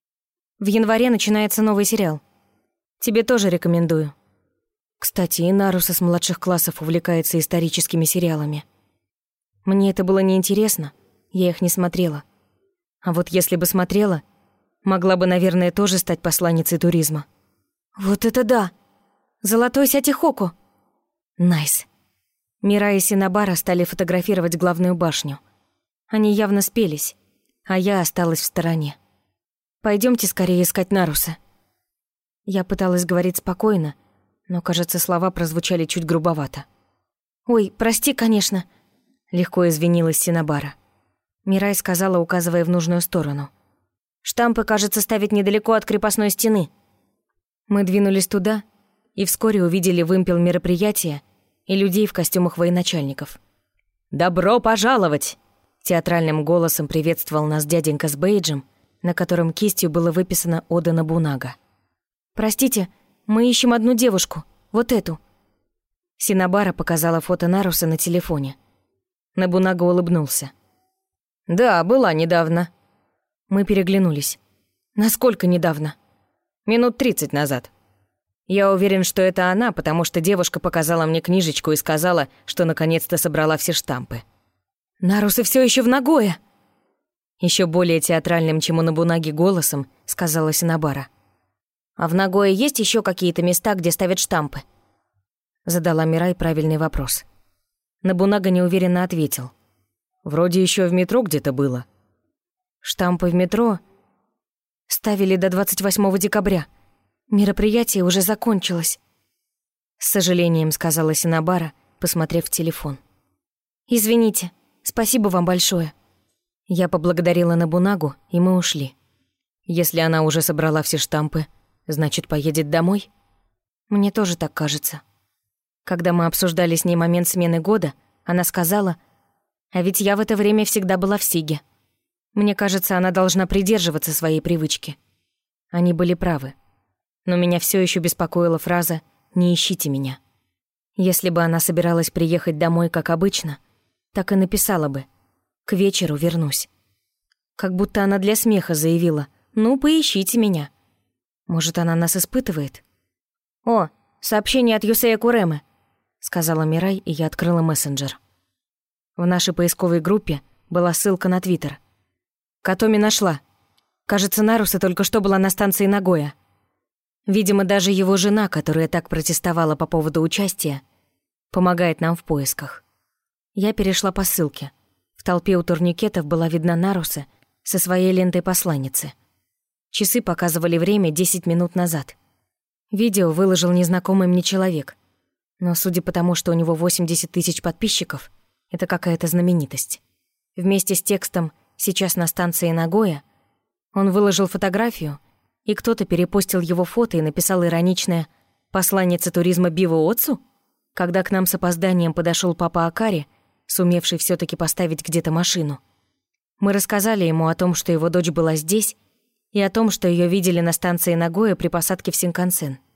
[SPEAKER 1] В январе начинается новый сериал. Тебе тоже рекомендую. Кстати, и Нарусо с младших классов увлекается историческими сериалами. Мне это было неинтересно, я их не смотрела. А вот если бы смотрела, могла бы, наверное, тоже стать посланницей туризма». «Вот это да! Золотой Сятихоку!» «Найс!» Мирай и Синабара стали фотографировать главную башню. Они явно спелись, а я осталась в стороне. «Пойдёмте скорее искать Нарусо». Я пыталась говорить спокойно, но, кажется, слова прозвучали чуть грубовато. «Ой, прости, конечно», — легко извинилась Синабара. Мирай сказала, указывая в нужную сторону. «Штампы, кажется, ставить недалеко от крепостной стены». Мы двинулись туда и вскоре увидели вымпел мероприятия и людей в костюмах военачальников. «Добро пожаловать!» — театральным голосом приветствовал нас дяденька с бейджем, на котором кистью было выписано «Ода Нобунага». «Простите, мы ищем одну девушку, вот эту». Синабара показала фото Нарусо на телефоне. Нобунага улыбнулся. «Да, была недавно». Мы переглянулись. «Насколько недавно?» «Минут 30 назад. Я уверен, что это она, потому что девушка показала мне книжечку и сказала, что наконец-то собрала все штампы». «Нарусо все еще в Нагое!» Еще более театральным, чем у Нобунаги, голосом сказала Синабара. «А в Нагое есть еще какие-то места, где ставят штампы?» Задала Мирай правильный вопрос. Нобунага неуверенно ответил. «Вроде еще в метро где-то было». «Штампы в метро ставили до 28 декабря. Мероприятие уже закончилось», — с сожалением сказала Синабара, посмотрев в телефон. «Извините, спасибо вам большое». Я поблагодарила Нобунагу, и мы ушли. Если она уже собрала все штампы, значит, поедет домой? Мне тоже так кажется. Когда мы обсуждали с ней момент смены года, она сказала, «А ведь я в это время всегда была в Сиге». Мне кажется, она должна придерживаться своей привычки. Они были правы. Но меня все еще беспокоила фраза «не ищите меня». Если бы она собиралась приехать домой, как обычно, так и написала бы «к вечеру вернусь». Как будто она для смеха заявила «ну, поищите меня». Может, она нас испытывает? «О, сообщение от Юсея Куремы», — сказала Мирай, и я открыла мессенджер. В нашей поисковой группе была ссылка на Твиттер. «Катоми нашла. Кажется, Нарусо только что была на станции Нагоя. Видимо, даже его жена, которая так протестовала по поводу участия, помогает нам в поисках». Я перешла по ссылке. В толпе у турникетов была видна Нарусо со своей лентой посланницы. Часы показывали время 10 минут назад. Видео выложил незнакомый мне человек. Но судя по тому, что у него 80 тысяч подписчиков, это какая-то знаменитость. Вместе с текстом «Сейчас на станции Нагоя» он выложил фотографию, и кто-то перепостил его фото и написал ироничное «Посланница туризма Биво Отцу?». Когда к нам с опозданием подошел папа Акари, сумевший все таки поставить где-то машину, мы рассказали ему о том, что его дочь была здесь, и о том, что ее видели на станции Нагоя при посадке в Синкансен.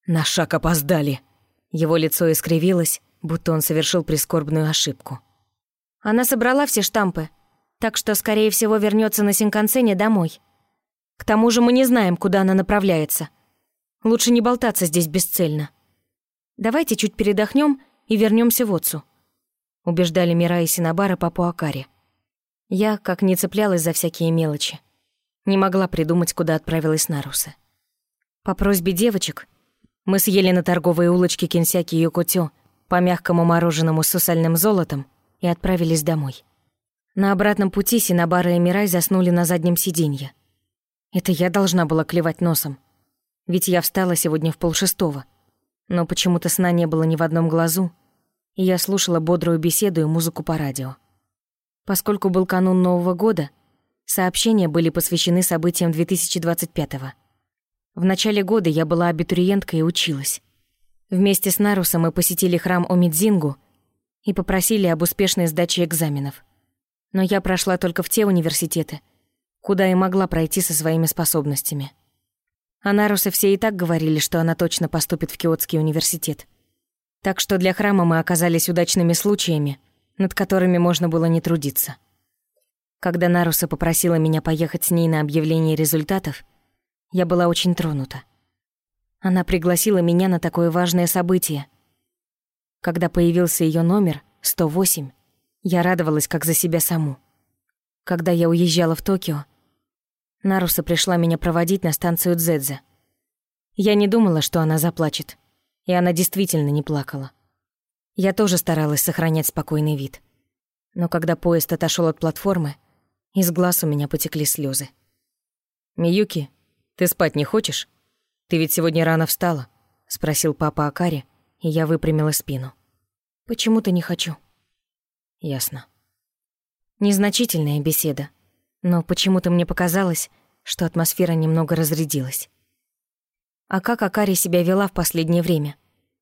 [SPEAKER 2] На шаг опоздали. Его лицо искривилось, будто он совершил прискорбную ошибку.
[SPEAKER 1] Она собрала все штампы, так что, скорее всего, вернется на Синкансене домой. К тому же мы не знаем, куда она направляется. Лучше не болтаться здесь бесцельно. Давайте чуть передохнем и вернемся в Отцу. Убеждали Мира и Синабара папу Акари. Я, как не цеплялась за всякие мелочи, не могла придумать, куда отправилась Наруса. По просьбе девочек мы съели на торговой улочке Кинсяки Йокотё по мягкому мороженому с сусальным золотом и отправились домой. На обратном пути Синабара и Мирай заснули на заднем сиденье. Это я должна была клевать носом, ведь я встала сегодня в 5:30, но почему-то сна не было ни в одном глазу, и я слушала бодрую беседу и музыку по радио. Поскольку был канун Нового года, сообщения были посвящены событиям 2025-го. В начале года я была абитуриенткой и училась. Вместе с Нарусом мы посетили храм Омидзингу и попросили об успешной сдаче экзаменов. Но я прошла только в те университеты, куда и могла пройти со своими способностями. А Нарусе все и так говорили, что она точно поступит в Киотский университет. Так что для храма мы оказались удачными случаями, над которыми можно было не трудиться. Когда Наруса попросила меня поехать с ней на объявление результатов, я была очень тронута. Она пригласила меня на такое важное событие. Когда появился ее номер, 108, я радовалась как за себя саму. Когда я уезжала в Токио, Наруса пришла меня проводить на станцию Дзэдзе. Я не думала, что она заплачет, и она действительно не плакала. Я тоже старалась сохранять спокойный вид. Но когда поезд отошел от платформы, из глаз у меня потекли слезы. «Миюки, ты спать не хочешь? Ты ведь сегодня рано встала?» — спросил папа Акари, и я выпрямила спину. «Почему-то не хочу». «Ясно». Незначительная беседа, но почему-то мне показалось, что атмосфера немного разрядилась. А как Акари себя вела в последнее время?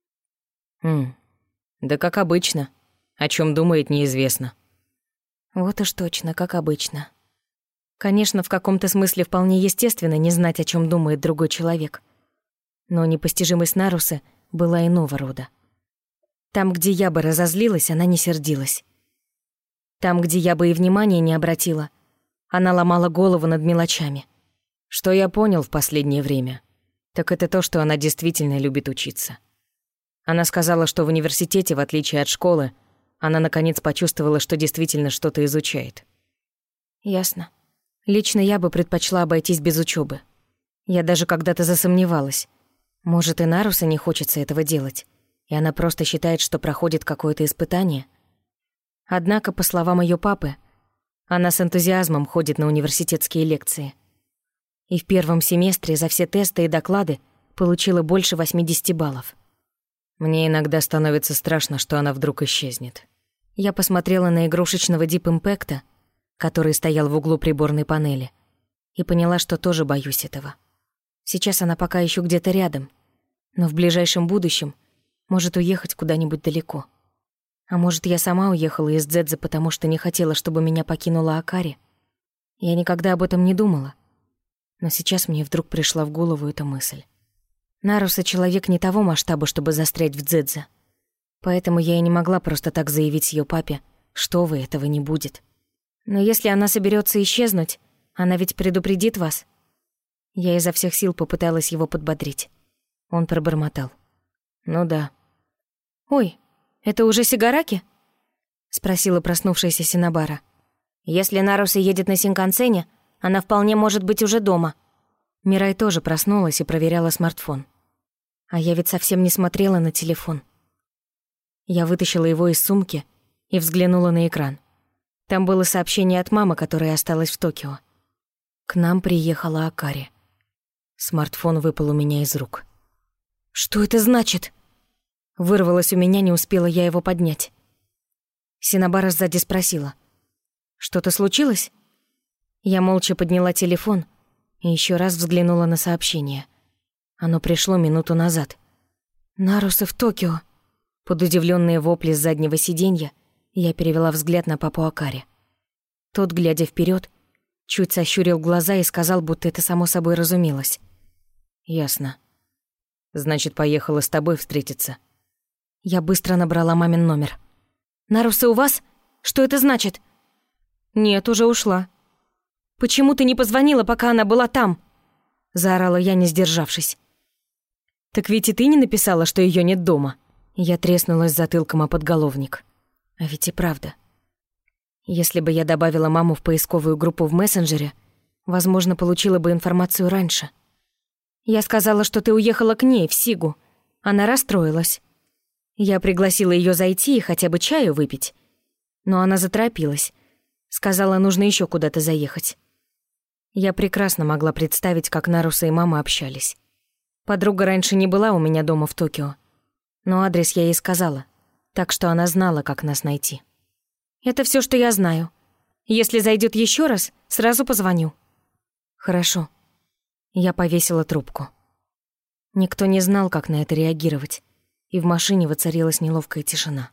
[SPEAKER 1] Да как обычно. О чем думает, неизвестно. Вот уж точно, как обычно. Конечно, в каком-то смысле вполне естественно не знать, о чем думает другой человек. Но непостижимость Нарусы была иного рода. Там, где я бы разозлилась, она не сердилась. Там, где я бы и внимания не обратила, она ломала голову над мелочами. Что я понял в последнее время, так это то, что она действительно любит учиться. Она сказала, что в университете, в отличие от школы, она наконец почувствовала, что действительно что-то изучает. Ясно. Лично я бы предпочла обойтись без учебы. Я даже когда-то засомневалась. Может, и Наруса не хочется этого делать, и она просто считает, что проходит какое-то испытание. Однако, по словам ее папы, она с энтузиазмом ходит на университетские лекции. И в первом семестре за все тесты и доклады получила больше 80 баллов. Мне иногда становится страшно, что она вдруг исчезнет. Я посмотрела на игрушечного Deep Impact, который стоял в углу приборной панели, и поняла, что тоже боюсь этого. Сейчас она пока еще где-то рядом, но в ближайшем будущем может уехать куда-нибудь далеко. А может, я сама уехала из Дзэдзе, потому что не хотела, чтобы меня покинула Акари? Я никогда об этом не думала. Но сейчас мне вдруг пришла в голову эта мысль. Наруса — человек не того масштаба, чтобы застрять в Дзэдзе. Поэтому я и не могла просто так заявить ее папе, что вы, этого не будет. Но если она соберется исчезнуть, она ведь предупредит вас. Я изо всех сил попыталась его подбодрить. Он пробормотал. Ну да. «Ой, это уже Сигараки?» — спросила проснувшаяся Синабара. «Если Наруса едет на Синкансене, она вполне может быть уже дома». Мирай тоже проснулась и проверяла смартфон. А я ведь совсем не смотрела на телефон. Я вытащила его из сумки и взглянула на экран. Там было сообщение от мамы, которая осталась в Токио. К нам приехала Акари. Смартфон выпал у меня из рук. «Что это значит?» Вырвалось у меня, не успела я его поднять. Синабара сзади спросила. «Что-то случилось?» Я молча подняла телефон и еще раз взглянула на сообщение. Оно пришло минуту назад. «Наруса в Токио!» Под удивленные вопли с заднего сиденья я перевела взгляд на папу Акари. Тот, глядя вперед, чуть сощурил глаза и сказал, будто это само собой разумелось. «Ясно».
[SPEAKER 2] Значит, поехала с тобой встретиться.
[SPEAKER 1] Я быстро набрала мамин номер. «Наруса у вас? Что это значит?» «Нет, уже ушла». «Почему ты не позвонила, пока она была там?» Заорала я, не сдержавшись.
[SPEAKER 2] «Так ведь и ты не написала, что ее нет дома».
[SPEAKER 1] Я треснулась затылком о подголовник. А ведь и правда. Если бы я добавила маму в поисковую группу в мессенджере, возможно, получила бы информацию раньше. Я сказала, что ты уехала к ней, в Сигу. Она расстроилась. Я пригласила ее зайти и хотя бы чаю выпить. Но она заторопилась. Сказала, нужно еще куда-то заехать. Я прекрасно могла представить, как Наруса и мама общались. Подруга раньше не была у меня дома в Токио. Но адрес я ей сказала, так что она знала, как нас найти. Это все, что я знаю. Если зайдет еще раз, сразу позвоню. Хорошо. Я повесила трубку. Никто не знал, как на это реагировать, и в машине воцарилась неловкая тишина.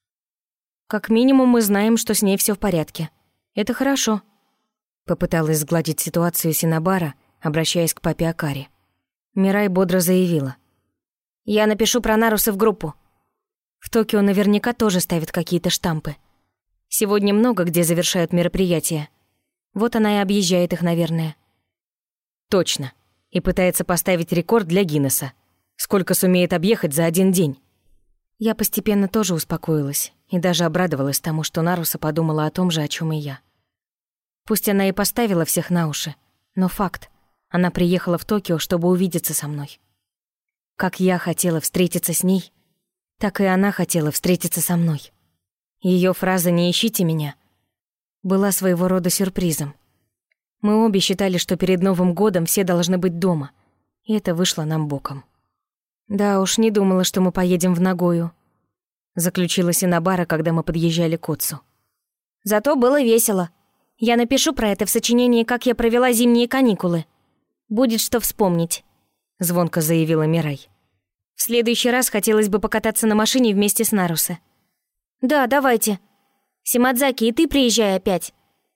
[SPEAKER 1] Как минимум мы знаем, что с ней все в порядке. Это хорошо. Попыталась сгладить ситуацию Синабара, обращаясь к папе Акари. Мирай бодро заявила. «Я напишу про Наруса в группу. В Токио наверняка тоже ставят какие-то штампы. Сегодня много где завершают мероприятия. Вот она и объезжает их, наверное».
[SPEAKER 2] «Точно. И пытается поставить рекорд для Гиннесса. Сколько сумеет объехать за один день».
[SPEAKER 1] Я постепенно тоже успокоилась и даже обрадовалась тому, что Наруса подумала о том же, о чем и я. Пусть она и поставила всех на уши, но факт. Она приехала в Токио, чтобы увидеться со мной. Как я хотела встретиться с ней, так и она хотела встретиться со мной. Ее фраза «не ищите меня» была своего рода сюрпризом. Мы обе считали, что перед Новым годом все должны быть дома, и это вышло нам боком. «Да уж, не думала, что мы поедем в Нагою», заключила Синабара, когда мы подъезжали к Отцу. «Зато было весело. Я напишу про это в сочинении «Как я провела зимние каникулы». Будет что вспомнить», — звонко заявила Мирай. «В следующий раз хотелось бы покататься на машине вместе с Нарусе». «Да, давайте. Симадзаки, и ты приезжай опять».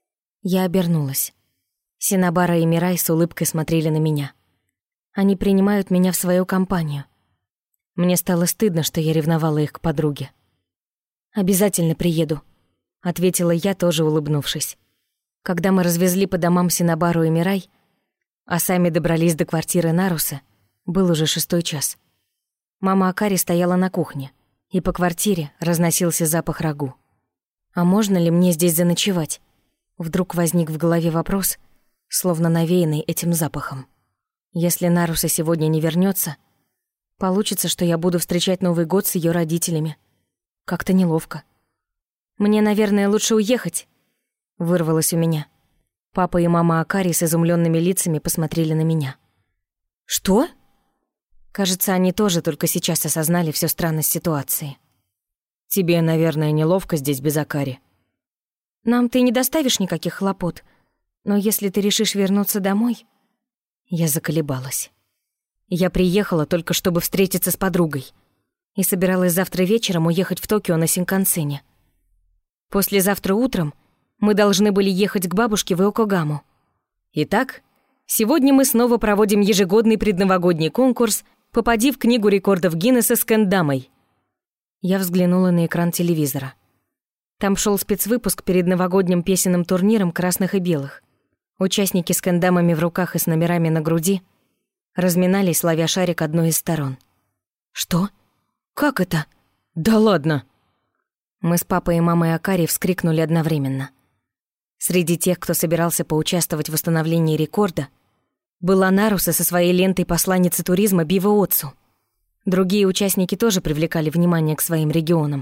[SPEAKER 1] Я обернулась. Синабара и Мирай с улыбкой смотрели на меня. Они принимают меня в свою компанию. Мне стало стыдно, что я ревновала их к подруге. «Обязательно приеду», — ответила я, тоже улыбнувшись. Когда мы развезли по домам Синабару и Мирай, а сами добрались до квартиры Наруса, был уже 6 час. Мама Акари стояла на кухне, и по квартире разносился запах рагу. «А можно ли мне здесь заночевать?» Вдруг возник в голове вопрос, словно навеянный этим запахом. Если Наруса сегодня не вернется, получится, что я буду встречать Новый год с ее родителями. Как-то неловко. «Мне, наверное, лучше уехать», — вырвалось у меня. Папа и мама Акари с изумленными лицами посмотрели на меня. «Что?» Кажется, они тоже только сейчас осознали всю странность ситуации.
[SPEAKER 2] «Тебе, наверное, неловко здесь без Акари».
[SPEAKER 1] «Нам ты не доставишь никаких хлопот, но если ты решишь вернуться домой...» Я заколебалась. Я приехала только чтобы встретиться с подругой и собиралась завтра вечером уехать в Токио на Синкансене. Послезавтра утром мы должны были ехать к бабушке в Иокогаму.
[SPEAKER 2] Итак, сегодня мы снова проводим ежегодный предновогодний конкурс «Попади в книгу рекордов Гиннесса с кэндамой».
[SPEAKER 1] Я взглянула на экран телевизора. Там шел спецвыпуск перед новогодним песенным турниром красных и белых. Участники с кэндамами в руках и с номерами на груди разминались, ловя шарик одной из сторон. «Что? Как это? Да ладно!» Мы с папой и мамой Акари вскрикнули одновременно. Среди тех, кто собирался поучаствовать в восстановлении рекорда, была Наруса со своей лентой посланницы туризма Бива Отцу. Другие участники тоже привлекали внимание к своим регионам.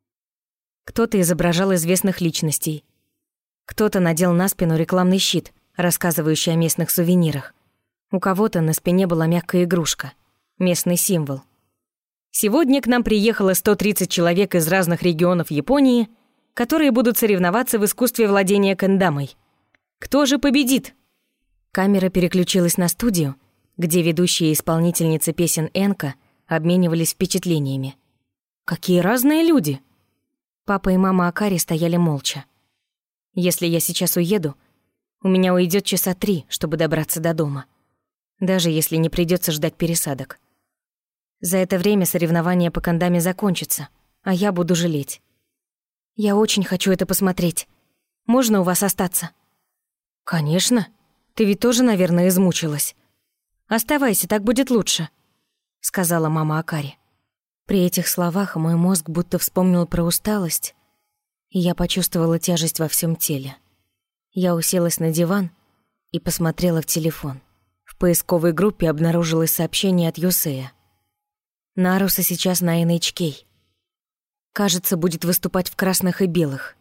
[SPEAKER 1] Кто-то изображал известных личностей. Кто-то надел на спину рекламный щит, рассказывающий о местных сувенирах. У кого-то на спине была мягкая игрушка, местный символ.
[SPEAKER 2] Сегодня к нам приехало 130 человек из разных регионов Японии, которые будут соревноваться в искусстве владения кэндамой. Кто же победит?
[SPEAKER 1] Камера переключилась на студию, где ведущие исполнительницы песен Энка обменивались впечатлениями. Какие разные люди! Папа и мама Акари стояли молча. Если я сейчас уеду, у меня уйдет часа 3, чтобы добраться до дома. Даже если не придется ждать пересадок. За это время соревнования по кандаме закончатся, а я буду жалеть. Я очень хочу это посмотреть. Можно у вас остаться? Конечно. Ты ведь тоже, наверное, измучилась. Оставайся, так будет лучше, сказала мама Акари. При этих словах мой мозг будто вспомнил про усталость, и я почувствовала тяжесть во всем теле. Я уселась на диван и посмотрела в телефон. В поисковой группе обнаружилось сообщение от Юсея. Наруса сейчас на NHK. Кажется, будет выступать в красных и белых.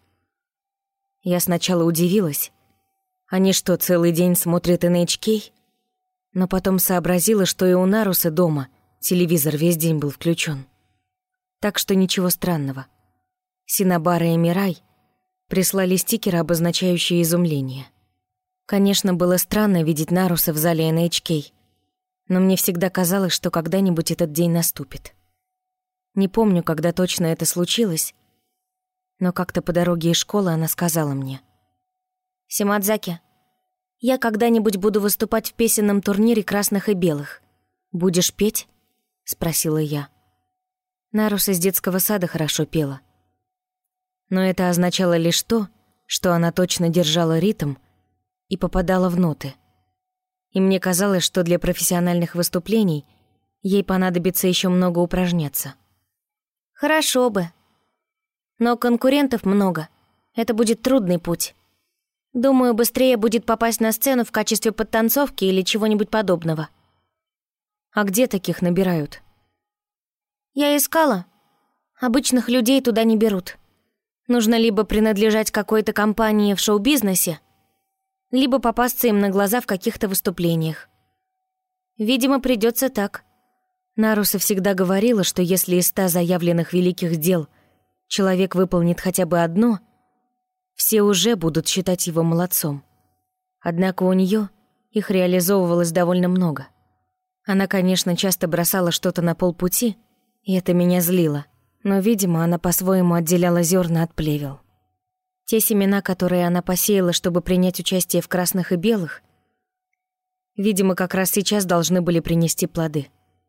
[SPEAKER 1] Я сначала удивилась. Они что, целый день смотрят NHK? Но потом сообразила, что и у Наруса дома телевизор весь день был включен. Так что ничего странного. Синабара и Мирай прислали стикеры, обозначающие изумление. Конечно, было странно видеть Наруса в зале NHK, но мне всегда казалось, что когда-нибудь этот день наступит. Не помню, когда точно это случилось, но как-то по дороге из школы она сказала мне: «Симадзаки, я когда-нибудь буду выступать в песенном турнире красных и белых. Будешь петь?» — спросила я. Наруса из детского сада хорошо пела. Но это означало лишь то, что она точно держала ритм и попадала в ноты. И мне казалось, что для профессиональных выступлений ей понадобится еще много упражняться. «Хорошо бы. Но конкурентов много. Это будет трудный путь. Думаю, быстрее будет попасть на сцену в качестве подтанцовки или чего-нибудь подобного». «А где таких набирают?» «Я искала. Обычных людей туда не берут. Нужно либо принадлежать какой-то компании в шоу-бизнесе, либо попасться им на глаза в каких-то выступлениях. Видимо, придется так». Наруса всегда говорила, что если из 100 заявленных великих дел человек выполнит хотя бы одно, все уже будут считать его молодцом. Однако у нее их реализовывалось довольно много. Она, конечно, часто бросала что-то на полпути, и это меня злило, но, видимо, она по-своему отделяла зерна от плевел. Те семена, которые она посеяла, чтобы принять участие в красных и белых, видимо, как раз сейчас должны были принести плоды.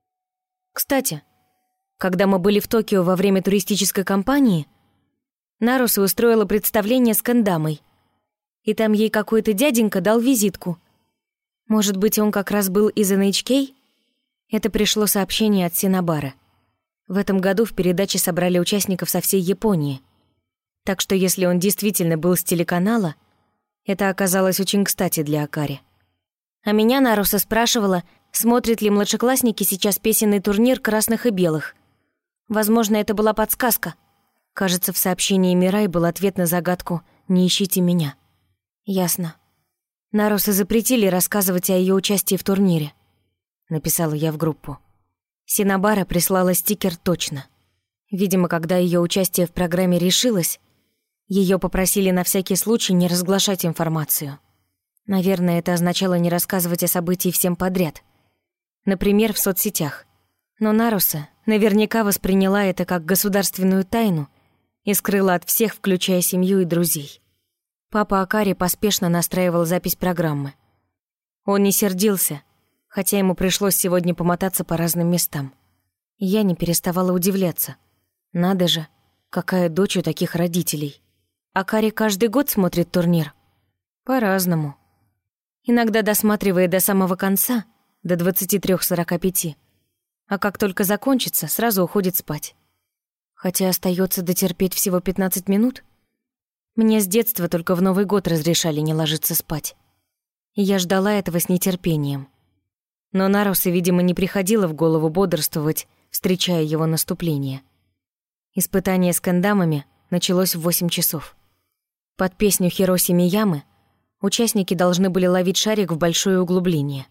[SPEAKER 1] Кстати, когда мы были в Токио во время туристической кампании, Наруса устроила представление с кэндамой, и там ей какой-то дяденька дал визитку. Может быть, он как раз был из NHK? Это пришло сообщение от Синабары. В этом году в передаче собрали участников со всей Японии. Так что если он действительно был с телеканала, это оказалось очень кстати для Акари. А меня Наруса спрашивала, смотрят ли младшеклассники сейчас песенный турнир красных и белых. Возможно, это была подсказка. Кажется, в сообщении Мирай был ответ на загадку «Не ищите меня». Ясно. Наруса запретили рассказывать о ее участии в турнире, написала я в группу. Синабара прислала стикер точно. Видимо, когда ее участие в программе решилось, ее попросили на всякий случай не разглашать информацию. Наверное, это означало не рассказывать о событии всем подряд. Например, в соцсетях. Но Наруса наверняка восприняла это как государственную тайну и скрыла от всех, включая семью и друзей. Папа Акари поспешно настраивал запись программы. Он не сердился, хотя ему пришлось сегодня помотаться по разным местам. Я не переставала удивляться. Надо же, какая дочь у таких родителей. Акари каждый год смотрит турнир? По-разному. Иногда досматривает до самого конца, до 23:45, а как только закончится, сразу уходит спать. Хотя остается дотерпеть всего 15 минут. Мне с детства только в Новый год разрешали не ложиться спать. И я ждала этого с нетерпением. Но Нарусе, видимо, не приходило в голову бодрствовать, встречая его наступление. Испытание с кэндамами началось в 8 часов. Под песню Хироси Миямы участники должны были ловить шарик в большое углубление.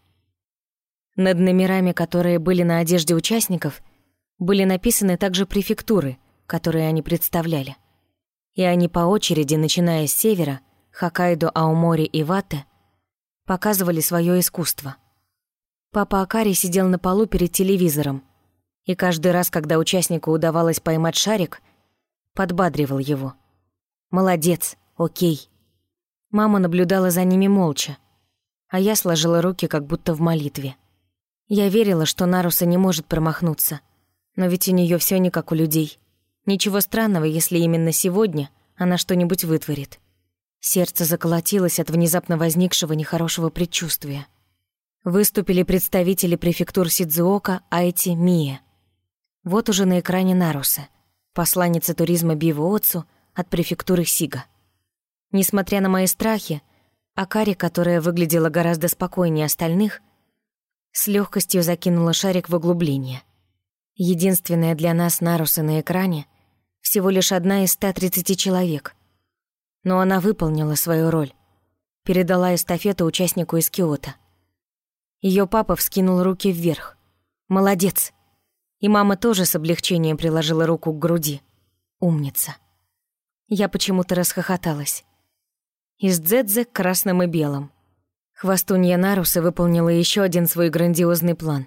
[SPEAKER 1] Над номерами, которые были на одежде участников, были написаны также префектуры, которые они представляли. И они по очереди, начиная с севера, Хоккайдо, Аомори и Вате, показывали свое искусство. Папа Акари сидел на полу перед телевизором, и каждый раз, когда участнику удавалось поймать шарик, подбадривал его. «Молодец, окей». Мама наблюдала за ними молча, а я сложила руки, как будто в молитве. Я верила, что Наруса не может промахнуться, Но ведь у нее все не как у людей. Ничего странного, если именно сегодня она что-нибудь вытворит. Сердце заколотилось от внезапно возникшего нехорошего предчувствия. Выступили представители префектур Сидзуока, Айти, Мие. Вот уже на экране Наруса, посланница туризма Бивооцу от префектуры Сига. Несмотря на мои страхи, Акари, которая выглядела гораздо спокойнее остальных, с легкостью закинула шарик в углубление. Единственная для нас Наруса на экране всего лишь одна из 130 человек. Но она выполнила свою роль, передала эстафету участнику из Киото. Ее папа вскинул руки вверх. «Молодец!» И мама тоже с облегчением приложила руку к груди. «Умница!» Я почему-то расхохоталась. Из дзэдзе к красным и белым. Хвастунья Наруса выполнила еще один свой грандиозный план.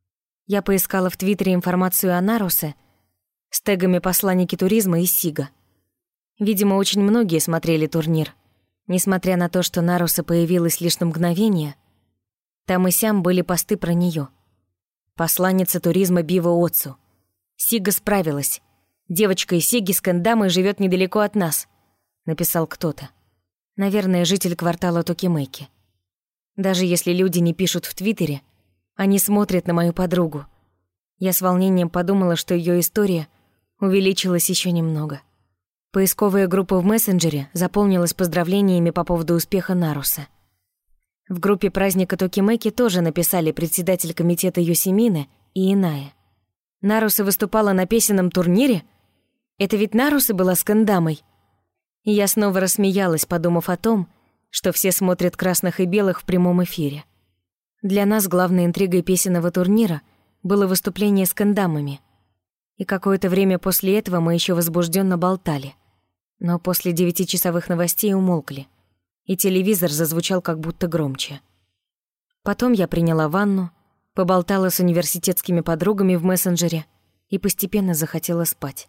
[SPEAKER 1] Я поискала в Твиттере информацию о Нарусе с тегами посланники туризма и Сига. Видимо, очень многие смотрели турнир. Несмотря на то, что Наруса появилась лишь на мгновение, там и сям были посты про нее. Посланница туризма Бивооцу. Сига справилась. Девочка из Сиги с кэндамой живет недалеко от нас, написал кто-то. Наверное, житель квартала Токимэки. Даже если люди не пишут в Твиттере, они смотрят на мою подругу. Я с волнением подумала, что ее история увеличилась еще немного. Поисковая группа в мессенджере заполнилась поздравлениями по поводу успеха Наруса. В группе праздника Токимэки тоже написали председатель комитета Йосимине и Иная. Наруса выступала на песенном турнире? Это ведь Наруса была с кэндамой. И я снова рассмеялась, подумав о том, что все смотрят красных и белых в прямом эфире. Для нас главной интригой песенного турнира было выступление с кэндамами. И какое-то время после этого мы еще возбужденно болтали. Но после 9-часовых новостей умолкли, и телевизор зазвучал как будто громче. Потом я приняла ванну, поболтала с университетскими подругами в мессенджере и постепенно захотела спать.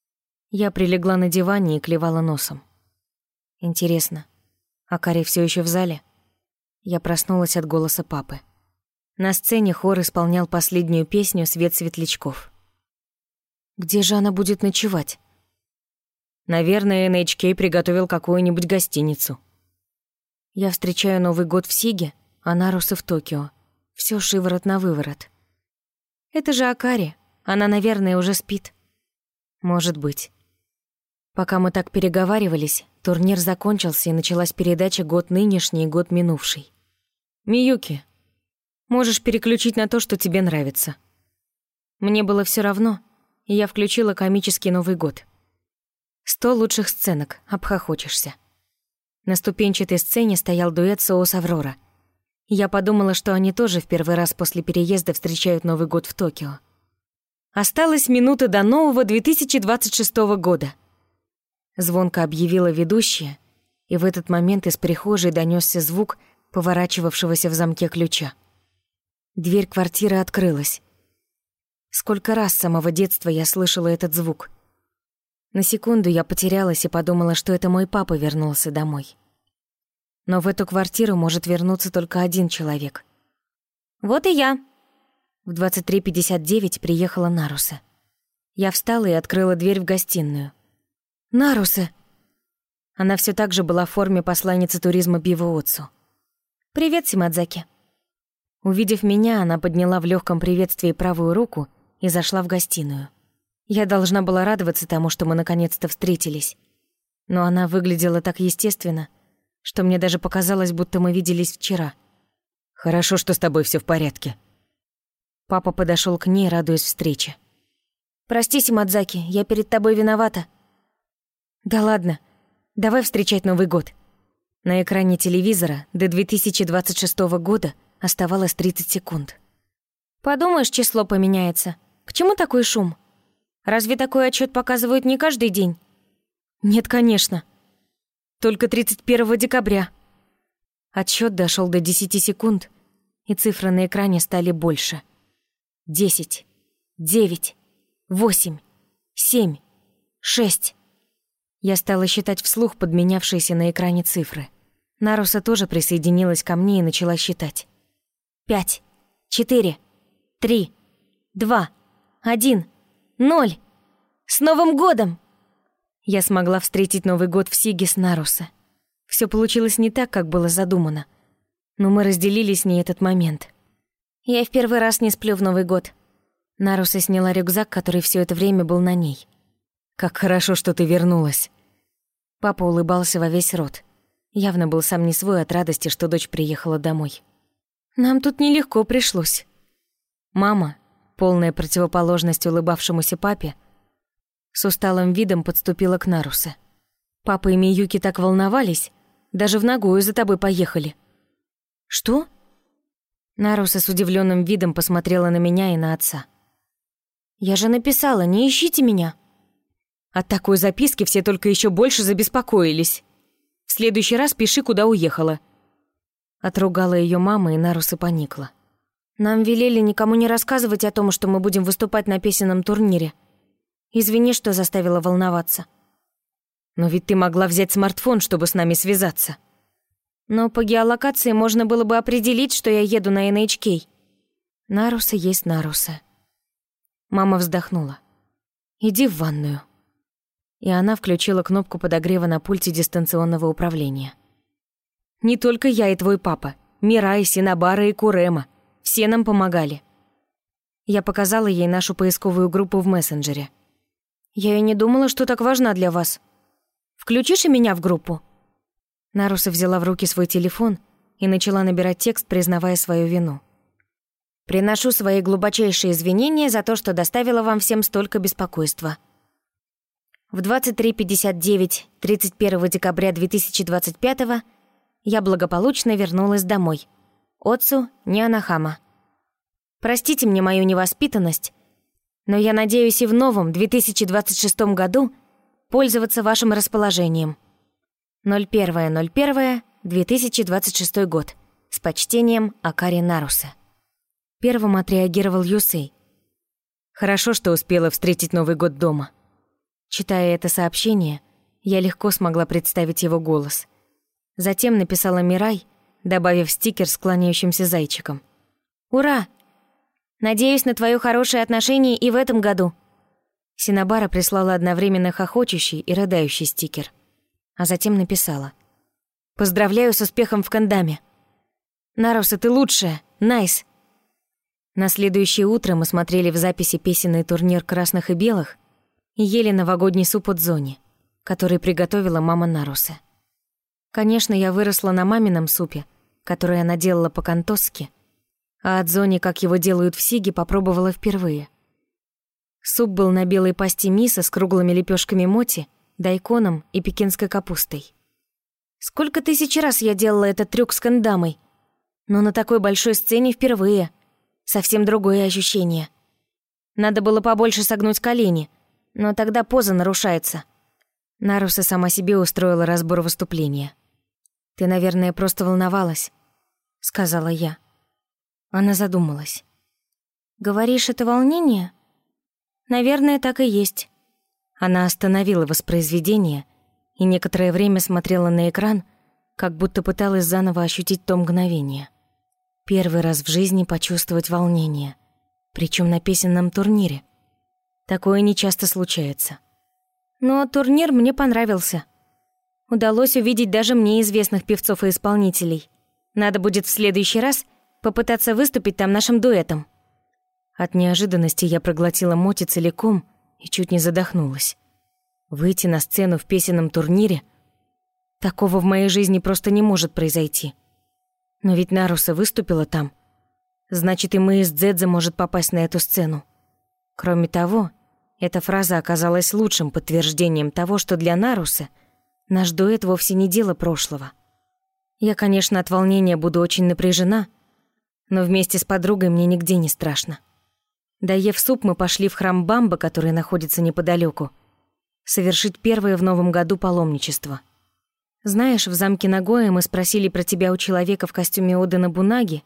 [SPEAKER 1] Я прилегла на диване и клевала носом. Интересно, Акари все еще в зале? Я проснулась от голоса папы. На сцене хор исполнял последнюю песню «Свет светлячков». Где же она будет ночевать? Наверное, NHK приготовил какую-нибудь гостиницу. Я встречаю Новый год в Сиге, а Наруса в Токио. Всё шиворот на выворот. Это же Акари. Она, наверное, уже спит. Может быть. Пока мы так переговаривались, турнир закончился, и началась передача «Год нынешний и год минувший». «Миюки, можешь переключить на то, что тебе нравится». Мне было всё равно, и я включила комический Новый год. 100 лучших сценок, обхохочешься. На ступенчатой сцене стоял дуэт «Соус Аврора». Я подумала, что они тоже в первый раз после переезда встречают Новый год в Токио. «Осталась минута до нового 2026 года», — звонко объявила ведущая, и в этот момент из прихожей донёсся звук поворачивавшегося в замке ключа. Дверь квартиры открылась. Сколько раз с самого детства я слышала этот звук. На секунду я потерялась и подумала, что это мой папа вернулся домой. Но в эту квартиру может вернуться только один человек. «Вот и я». В 23:59 приехала Наруса. Я встала и открыла дверь в гостиную. «Наруса!» Она все так же была в форме посланницы туризма Бивооцу. «Привет, Симадзаки». Увидев меня, она подняла в легком приветствии правую руку и зашла в гостиную. Я должна была радоваться тому, что мы наконец-то встретились. Но она выглядела так естественно, что мне даже показалось, будто мы виделись вчера. «Хорошо, что с тобой все в порядке». Папа подошел к ней, радуясь встрече. «Прости, Симадзаки, я перед тобой виновата». «Да ладно, давай встречать Новый год». На экране телевизора до 2026 года оставалось 30 секунд. «Подумаешь, число поменяется. К чему такой шум? Разве такой отчет показывают не каждый день?» «Нет, конечно. Только 31 декабря». Отсчет дошел до 10 секунд, и цифры на экране стали больше. 10, 9, 8, 7, 6. Я стала считать вслух подменявшиеся на экране цифры. Наруса тоже присоединилась ко мне и начала считать. 5, 4, 3, 2, 1. 0. С Новым годом!» Я смогла встретить Новый год в Сигис Наруса. Все получилось не так, как было задумано. Но мы разделили с ней этот момент. Я в первый раз не сплю в Новый год. Наруса сняла рюкзак, который все это время был на ней.
[SPEAKER 2] «Как хорошо, что ты вернулась».
[SPEAKER 1] Папа улыбался во весь рот. Явно был сам не свой от радости, что дочь приехала домой. «Нам тут нелегко пришлось». Мама, полная противоположность улыбавшемуся папе, с усталым видом подступила к Нарусе. «Папа и Миюки так волновались, даже в Нагою за тобой поехали». «Что?» Наруса с удивленным видом посмотрела на меня и на отца. «Я же написала, не ищите меня».
[SPEAKER 2] От такой записки все только еще больше забеспокоились. «В следующий раз пиши, куда уехала».
[SPEAKER 1] Отругала ее мама, и Наруса поникла. «Нам велели никому не рассказывать о том, что мы будем выступать на песенном турнире. Извини, что заставила волноваться».
[SPEAKER 2] «Но ведь ты могла взять смартфон, чтобы с нами связаться».
[SPEAKER 1] «Но по геолокации можно было бы определить, что я еду на NHK». Наруса есть Наруса. Мама вздохнула. «Иди в ванную». И она включила кнопку подогрева на пульте дистанционного управления.
[SPEAKER 2] «Не только я и твой папа. Мирай, Синабара и Курема. Все нам помогали».
[SPEAKER 1] Я показала ей нашу поисковую группу в мессенджере. «Я и не думала, что так важна для вас. Включишь и меня в группу?» Наруса взяла в руки свой телефон и начала набирать текст, признавая свою вину. «Приношу свои глубочайшие извинения за то, что доставила вам всем столько беспокойства. В 23:59 31 декабря 2025 я благополучно вернулась домой. Отцу Нианахама. Простите мне мою невоспитанность, но я надеюсь и в новом 2026 году пользоваться вашим расположением. 01.01.2026 год. С почтением, Акари Наруса». Первым отреагировал Юсей.
[SPEAKER 2] «Хорошо, что успела встретить Новый год дома».
[SPEAKER 1] Читая это сообщение, я легко смогла представить его голос. Затем написала Мирай, добавив стикер с кланяющимся зайчиком. «Ура! Надеюсь на твое хорошее отношение и в этом году». Синабара прислала одновременно хохочущий и рыдающий стикер. А затем написала: «Поздравляю с успехом в кандаме. Наруса, ты лучшая! Найс!» На следующее утро мы смотрели в записи песенный турнир красных и белых и ели новогодний суп от Зони, который приготовила мама Нарусы. Конечно, я выросла на мамином супе, который она делала по-кантосски, а от Зони, как его делают в Сиге, попробовала впервые. Суп был на белой пасте мисо с круглыми лепешками моти, дайконом и пекинской капустой. Сколько тысяч раз я делала этот трюк с кандамой, но на такой большой сцене впервые. Совсем другое ощущение. Надо было побольше согнуть колени, но тогда поза нарушается. Наруса сама себе устроила разбор выступления. «Ты, наверное, просто волновалась», — сказала я. Она задумалась. «Говоришь, это волнение? Наверное, так и есть». Она остановила воспроизведение и некоторое время смотрела на экран, как будто пыталась заново ощутить то мгновение. Первый раз в жизни почувствовать волнение, причем на песенном турнире. Такое нечасто случается. Но турнир мне понравился. Удалось увидеть даже мне известных певцов и исполнителей. Надо будет в следующий раз попытаться выступить там нашим дуэтом. От неожиданности я проглотила моти целиком и чуть не задохнулась. Выйти на сцену в песенном турнире? Такого в моей жизни просто не может произойти. Но ведь Наруса выступила там. Значит, и мы из Дзэдзе может попасть на эту сцену. Кроме того, эта фраза оказалась лучшим подтверждением того, что для Нарусы наш дуэт вовсе не дело прошлого. Я, конечно, от волнения буду очень напряжена, но вместе с подругой мне нигде не страшно. Доев суп, мы пошли в храм Бамба, который находится неподалеку, совершить первое в новом году паломничество. Знаешь, в замке Нагоя мы спросили про тебя у человека в костюме Оды Нобунаги,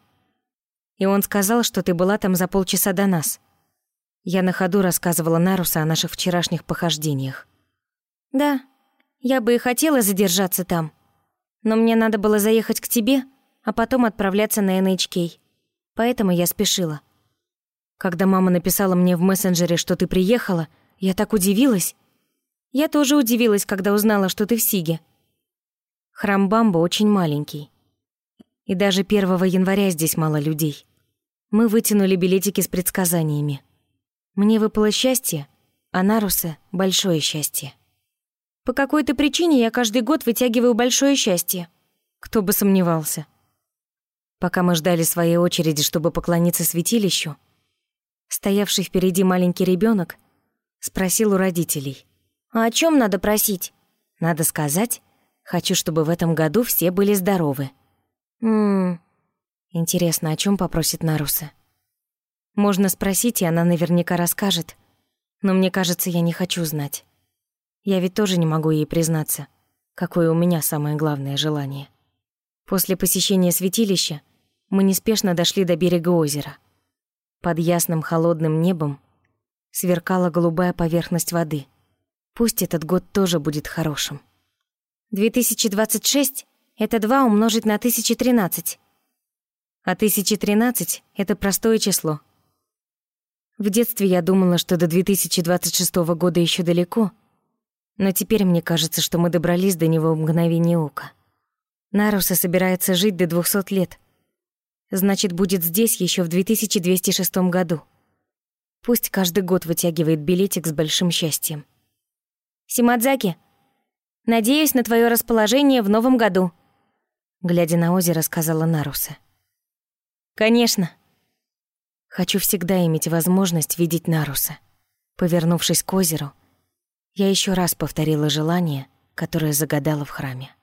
[SPEAKER 1] и он сказал, что ты была там за полчаса до нас. Я на ходу рассказывала Наруса о наших вчерашних похождениях. «Да, я бы и хотела задержаться там, но мне надо было заехать к тебе, а потом отправляться на NHK, поэтому я спешила». Когда мама написала мне в мессенджере, что ты приехала, я так удивилась. Я тоже удивилась, когда узнала, что ты в Сиге. Храм Бамбо очень маленький. И даже 1 января здесь мало людей. Мы вытянули билетики с предсказаниями. Мне выпало счастье, а Наруса — большое счастье. По какой-то причине я каждый год вытягиваю большое счастье. Кто бы сомневался. Пока мы ждали своей очереди, чтобы поклониться святилищу, стоявший впереди маленький ребенок спросил у родителей: «А о чем надо просить?» «Надо сказать, хочу, чтобы в этом году все были здоровы». Интересно, о чем попросит Наруса? Можно спросить, и она наверняка расскажет. Но мне кажется, я не хочу знать. Я ведь тоже не могу ей признаться, какое у меня самое главное желание. После посещения святилища мы неспешно дошли до берега озера. Под ясным холодным небом сверкала голубая поверхность воды. Пусть этот год тоже будет хорошим. 2026 — это 2 умножить на 1013. А 1013 — это простое число. В детстве я думала, что до 2026 года еще далеко, но теперь мне кажется, что мы добрались до него в мгновение ока. Наруса собирается жить до 200 лет. Значит, будет здесь еще в 2206 году. Пусть каждый год вытягивает билетик с большим счастьем. «Симадзаки, надеюсь на твое расположение в новом году», глядя на озеро, сказала Наруса. «Конечно». Хочу всегда иметь возможность видеть Наруса. Повернувшись к озеру, я еще раз повторила желание, которое загадала в храме.